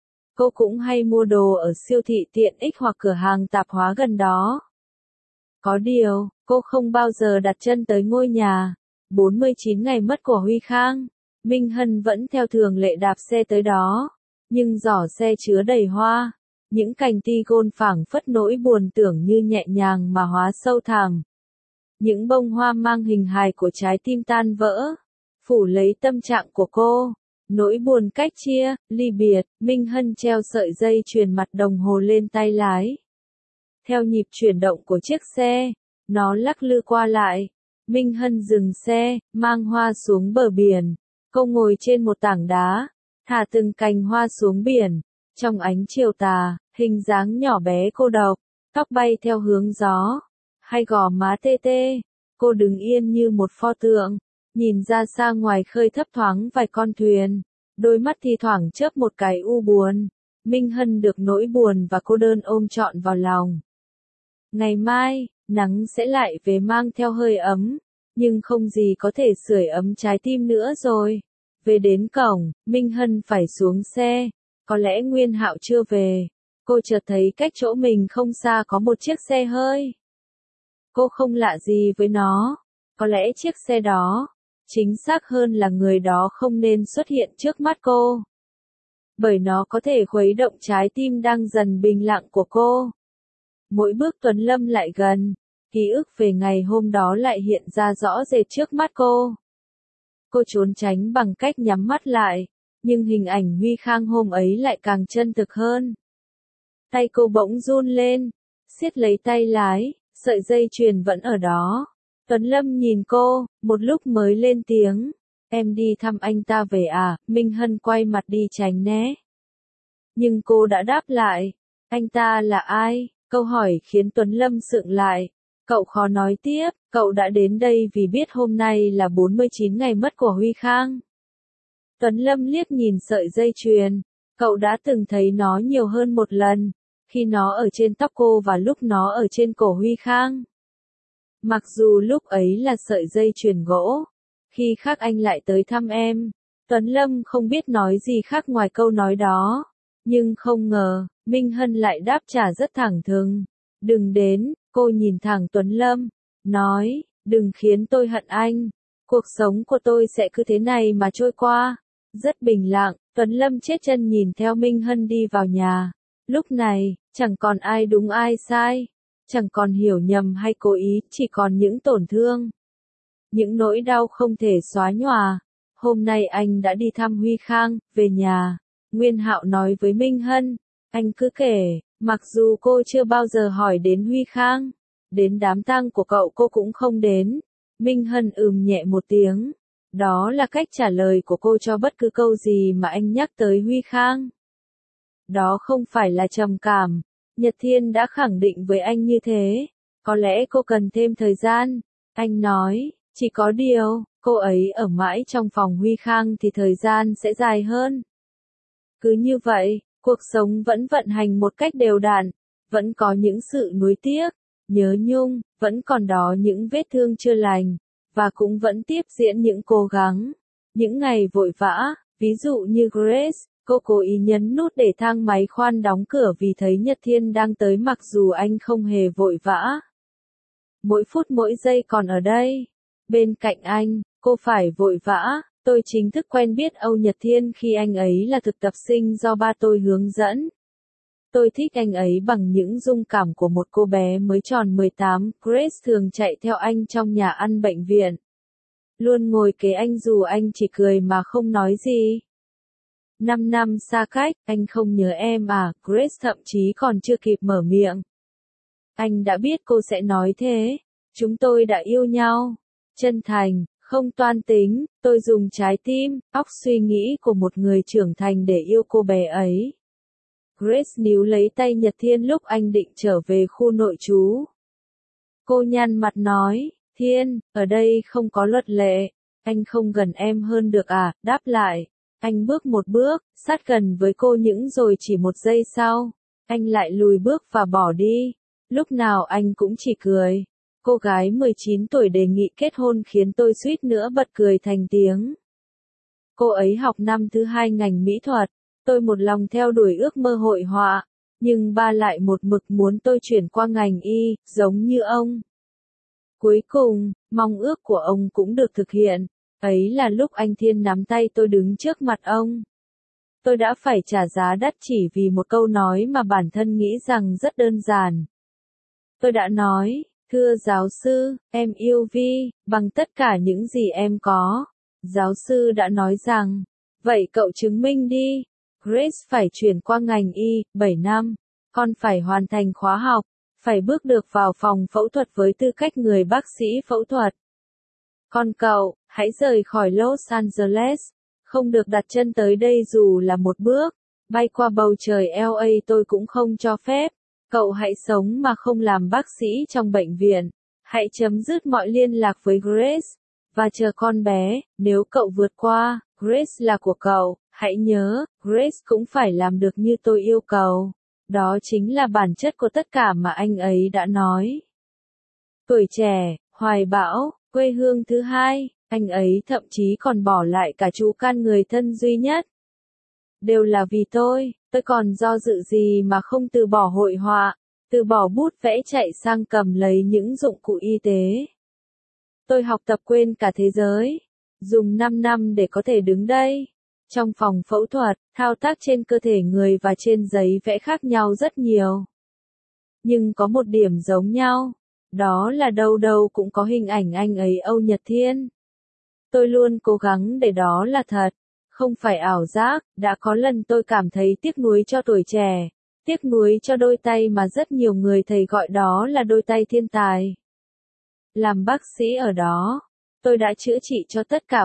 cô cũng hay mua đồ ở siêu thị tiện ích hoặc cửa hàng tạp hóa gần đó. Có điều, cô không bao giờ đặt chân tới ngôi nhà 49 ngày mất của Huy Khang. Minh Hân vẫn theo thường lệ đạp xe tới đó, nhưng giỏ xe chứa đầy hoa. Những cành tigon phảng phất nỗi buồn tưởng như nhẹ nhàng mà hóa sâu thẳm. Những bông hoa mang hình hài của trái tim tan vỡ, phủ lấy tâm trạng của cô. Nỗi buồn cách chia, ly biệt, Minh Hân treo sợi dây chuyền mặt đồng hồ lên tay lái. Theo nhịp chuyển động của chiếc xe, nó lắc lư qua lại. Minh Hân dừng xe, mang hoa xuống bờ biển. Cô ngồi trên một tảng đá, thả từng cành hoa xuống biển. Trong ánh chiều tà, hình dáng nhỏ bé cô độc, tóc bay theo hướng gió, hai gò má tê tê. Cô đứng yên như một pho tượng, nhìn ra xa ngoài khơi thấp thoáng vài con thuyền. Đôi mắt thi thoảng chớp một cái u buồn. Minh Hân được nỗi buồn và cô đơn ôm trọn vào lòng. Ngày mai, nắng sẽ lại về mang theo hơi ấm, nhưng không gì có thể sưởi ấm trái tim nữa rồi. Về đến cổng, Minh Hân phải xuống xe. Có lẽ Nguyên Hạo chưa về. Cô chợt thấy cách chỗ mình không xa có một chiếc xe hơi. Cô không lạ gì với nó. Có lẽ chiếc xe đó, chính xác hơn là người đó không nên xuất hiện trước mắt cô. Bởi nó có thể khuấy động trái tim đang dần bình lặng của cô. Mỗi bước Tuấn Lâm lại gần, ký ức về ngày hôm đó lại hiện ra rõ rệt trước mắt cô. Cô trốn tránh bằng cách nhắm mắt lại, nhưng hình ảnh Huy Khang hôm ấy lại càng chân thực hơn. Tay cô bỗng run lên, siết lấy tay lái, sợi dây chuyền vẫn ở đó. Tuấn Lâm nhìn cô, một lúc mới lên tiếng. Em đi thăm anh ta về à? Minh Hân quay mặt đi tránh né. Nhưng cô đã đáp lại. Anh ta là ai? Câu hỏi khiến Tuấn Lâm sượng lại. Cậu khó nói tiếp, cậu đã đến đây vì biết hôm nay là 49 ngày mất của Huy Khang. Tuấn Lâm liếc nhìn sợi dây chuyền. Cậu đã từng thấy nó nhiều hơn một lần. Khi nó ở trên tóc cô và lúc nó ở trên cổ Huy Khang. Mặc dù lúc ấy là sợi dây chuyền gỗ. Khi khác anh lại tới thăm em. Tuấn Lâm không biết nói gì khác ngoài câu nói đó. Nhưng không ngờ, Minh Hân lại đáp trả rất thẳng thừng. Đừng đến, cô nhìn thẳng Tuấn Lâm. Nói, đừng khiến tôi hận anh. Cuộc sống của tôi sẽ cứ thế này mà trôi qua. Rất bình lặng, Tuấn Lâm chết chân nhìn theo Minh Hân đi vào nhà. Lúc này, chẳng còn ai đúng ai sai. Chẳng còn hiểu nhầm hay cố ý, chỉ còn những tổn thương. Những nỗi đau không thể xóa nhòa. Hôm nay anh đã đi thăm Huy Khang, về nhà. Nguyên Hạo nói với Minh Hân. Anh cứ kể, mặc dù cô chưa bao giờ hỏi đến Huy Khang. Đến đám tang của cậu cô cũng không đến. Minh Hân nhẹ một tiếng. Đó là cách trả lời của cô cho bất cứ câu gì mà anh nhắc tới Huy Khang. Đó không phải là trầm cảm. Nhật Thiên đã khẳng định với anh như thế. Có lẽ cô cần thêm thời gian. Anh nói, chỉ có điều, cô ấy ở mãi trong phòng Huy Khang thì thời gian sẽ dài hơn. Cứ như vậy, cuộc sống vẫn vận hành một cách đều đặn, vẫn có những sự nuối tiếc, nhớ nhung, vẫn còn đó những vết thương chưa lành, và cũng vẫn tiếp diễn những cố gắng, những ngày vội vã, ví dụ như Grace, cô cố ý nhấn nút để thang máy khoan đóng cửa vì thấy Nhật Thiên đang tới mặc dù anh không hề vội vã. Mỗi phút mỗi giây còn ở đây, bên cạnh anh, cô phải vội vã. Tôi chính thức quen biết Âu Nhật Thiên khi anh ấy là thực tập sinh do ba tôi hướng dẫn. Tôi thích anh ấy bằng những dung cảm của một cô bé mới tròn 18, Grace thường chạy theo anh trong nhà ăn bệnh viện. Luôn ngồi kế anh dù anh chỉ cười mà không nói gì. 5 năm xa cách, anh không nhớ em à, Grace thậm chí còn chưa kịp mở miệng. Anh đã biết cô sẽ nói thế. Chúng tôi đã yêu nhau. Chân thành, không toan tính, tôi dùng trái tim, óc suy nghĩ của một người trưởng thành để yêu cô bé ấy. Grace níu lấy tay Nhật Thiên lúc anh định trở về khu nội trú. Cô nhăn mặt nói, Thiên, ở đây không có luật lệ, anh không gần em hơn được à, đáp lại. Anh bước một bước, sát gần với cô những rồi chỉ một giây sau, anh lại lùi bước và bỏ đi. Lúc nào anh cũng chỉ cười. Cô gái 19 tuổi đề nghị kết hôn khiến tôi suýt nữa bật cười thành tiếng. Cô ấy học năm thứ 2 ngành mỹ thuật, tôi một lòng theo đuổi ước mơ hội họa, nhưng ba lại một mực muốn tôi chuyển qua ngành y, giống như ông. Cuối cùng, mong ước của ông cũng được thực hiện, ấy là lúc anh Thiên nắm tay tôi đứng trước mặt ông. Tôi đã phải trả giá đắt chỉ vì một câu nói mà bản thân nghĩ rằng rất đơn giản. Tôi đã nói, thưa giáo sư, em yêu Vi, bằng tất cả những gì em có. Giáo sư đã nói rằng, vậy cậu chứng minh đi. Grace phải chuyển qua ngành y, 7 năm. Con phải hoàn thành khóa học, phải bước được vào phòng phẫu thuật với tư cách người bác sĩ phẫu thuật. Còn cậu, hãy rời khỏi Los Angeles, không được đặt chân tới đây dù là một bước. Bay qua bầu trời LA tôi cũng không cho phép. Cậu hãy sống mà không làm bác sĩ trong bệnh viện. Hãy chấm dứt mọi liên lạc với Grace. Và chờ con bé, nếu cậu vượt qua, Grace là của cậu. Hãy nhớ, Grace cũng phải làm được như tôi yêu cầu. Đó chính là bản chất của tất cả mà anh ấy đã nói. Tuổi trẻ, hoài bão, quê hương thứ hai, anh ấy thậm chí còn bỏ lại cả chú can người thân duy nhất. Đều là vì tôi còn do dự gì mà không từ bỏ hội họa, từ bỏ bút vẽ chạy sang cầm lấy những dụng cụ y tế. Tôi học tập quên cả thế giới, dùng 5 năm để có thể đứng đây. Trong phòng phẫu thuật, thao tác trên cơ thể người và trên giấy vẽ khác nhau rất nhiều. Nhưng có một điểm giống nhau, đó là đâu đâu cũng có hình ảnh anh ấy Âu Nhật Thiên. Tôi luôn cố gắng để đó là thật, không phải ảo giác. Đã có lần tôi cảm thấy tiếc nuối cho tuổi trẻ, tiếc nuối cho đôi tay mà rất nhiều người thầy gọi đó là đôi tay thiên tài. Làm bác sĩ ở đó, tôi đã chữa trị cho tất cả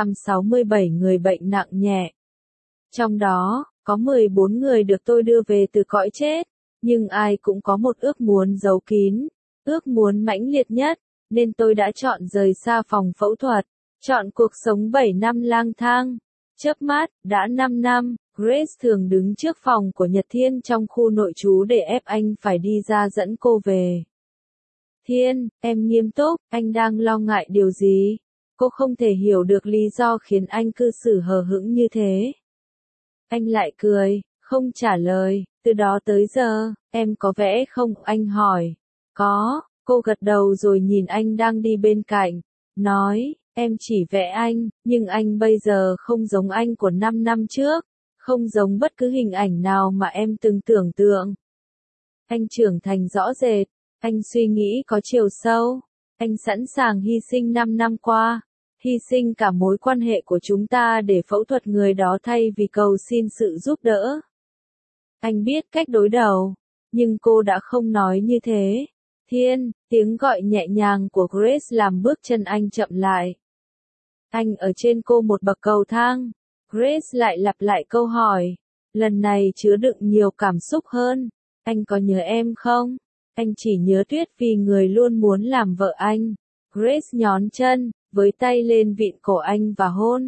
367 người bệnh nặng nhẹ. Trong đó, có 14 người được tôi đưa về từ cõi chết, nhưng ai cũng có một ước muốn giấu kín, ước muốn mãnh liệt nhất, nên tôi đã chọn rời xa phòng phẫu thuật, chọn cuộc sống 7 năm lang thang. Chớp mắt, đã 5 năm, Grace thường đứng trước phòng của Nhật Thiên trong khu nội trú để ép anh phải đi ra dẫn cô về. Thiên, em nghiêm túc, anh đang lo ngại điều gì? Cô không thể hiểu được lý do khiến anh cư xử hờ hững như thế. Anh lại cười, không trả lời. Từ đó tới giờ, em có vẽ không? Anh hỏi. Có, cô gật đầu rồi nhìn anh đang đi bên cạnh. Nói, em chỉ vẽ anh, nhưng anh bây giờ không giống anh của 5 năm trước. Không giống bất cứ hình ảnh nào mà em từng tưởng tượng. Anh trưởng thành rõ rệt. Anh suy nghĩ có chiều sâu. Anh sẵn sàng hy sinh 5 năm qua. Hy sinh cả mối quan hệ của chúng ta để phẫu thuật người đó thay vì cầu xin sự giúp đỡ. Anh biết cách đối đầu. Nhưng cô đã không nói như thế. Thiên, tiếng gọi nhẹ nhàng của Grace làm bước chân anh chậm lại. Anh ở trên cô một bậc cầu thang. Grace lại lặp lại câu hỏi. Lần này chứa đựng nhiều cảm xúc hơn. Anh có nhớ em không? Anh chỉ nhớ Tuyết vì người luôn muốn làm vợ anh. Grace nhón chân, với tay lên vịn cổ anh và hôn.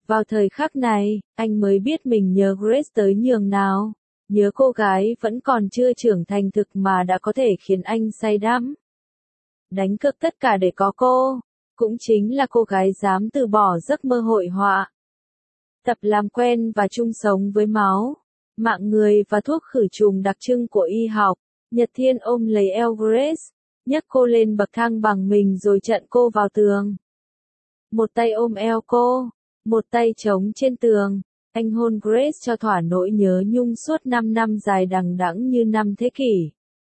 Vào thời khắc này, anh mới biết mình nhớ Grace tới nhường nào. Nhớ cô gái vẫn còn chưa trưởng thành thực mà đã có thể khiến anh say đắm. Đánh cược tất cả để có cô. Cũng chính là cô gái dám từ bỏ giấc mơ hội họa. Tập làm quen và chung sống với máu, mạng người và thuốc khử trùng đặc trưng của y học. Nhật Thiên ôm lấy eo Grace, nhấc cô lên bậc thang bằng mình rồi chặn cô vào tường. Một tay ôm eo cô, một tay chống trên tường. Anh hôn Grace cho thỏa nỗi nhớ nhung suốt 5 năm dài đằng đẵng như 5 thế kỷ.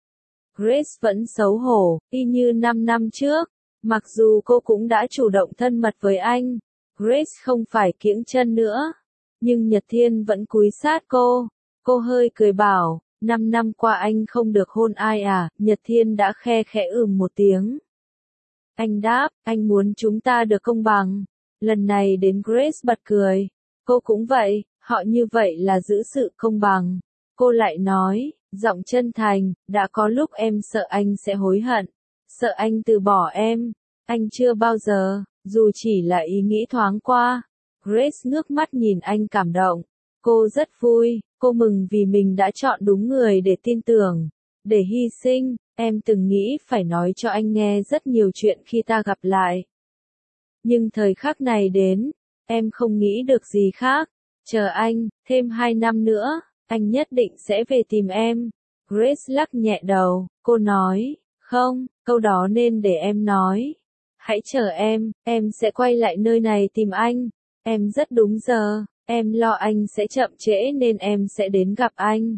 Grace vẫn xấu hổ, y như 5 năm trước. Mặc dù cô cũng đã chủ động thân mật với anh, Grace không phải kiễng chân nữa. Nhưng Nhật Thiên vẫn cúi sát cô. Cô hơi cười bảo, 5 năm qua anh không được hôn ai à? Nhật Thiên đã khe khẽ một tiếng. Anh đáp, anh muốn chúng ta được công bằng. Lần này đến Grace bật cười. Cô cũng vậy, họ như vậy là giữ sự công bằng. Cô lại nói, giọng chân thành, đã có lúc em sợ anh sẽ hối hận. Sợ anh từ bỏ em. Anh chưa bao giờ, dù chỉ là ý nghĩ thoáng qua. Grace ngước mắt nhìn anh cảm động. Cô rất vui, cô mừng vì mình đã chọn đúng người để tin tưởng, để hy sinh. Em từng nghĩ phải nói cho anh nghe rất nhiều chuyện khi ta gặp lại. Nhưng thời khắc này đến, em không nghĩ được gì khác. Chờ anh, thêm 2 năm nữa, anh nhất định sẽ về tìm em. Grace lắc nhẹ đầu, cô nói, không, câu đó nên để em nói. Hãy chờ em sẽ quay lại nơi này tìm anh. Em rất đúng giờ, em lo anh sẽ chậm trễ nên em sẽ đến gặp anh.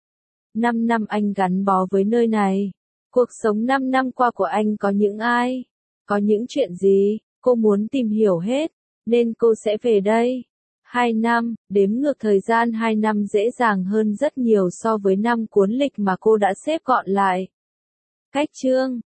5 năm anh gắn bó với nơi này. Cuộc sống 5 năm qua của anh có những ai? Có những chuyện gì? Cô muốn tìm hiểu hết, nên cô sẽ về đây. 2 năm, đếm ngược thời gian 2 năm dễ dàng hơn rất nhiều so với năm cuốn lịch mà cô đã xếp gọn lại. Cách chương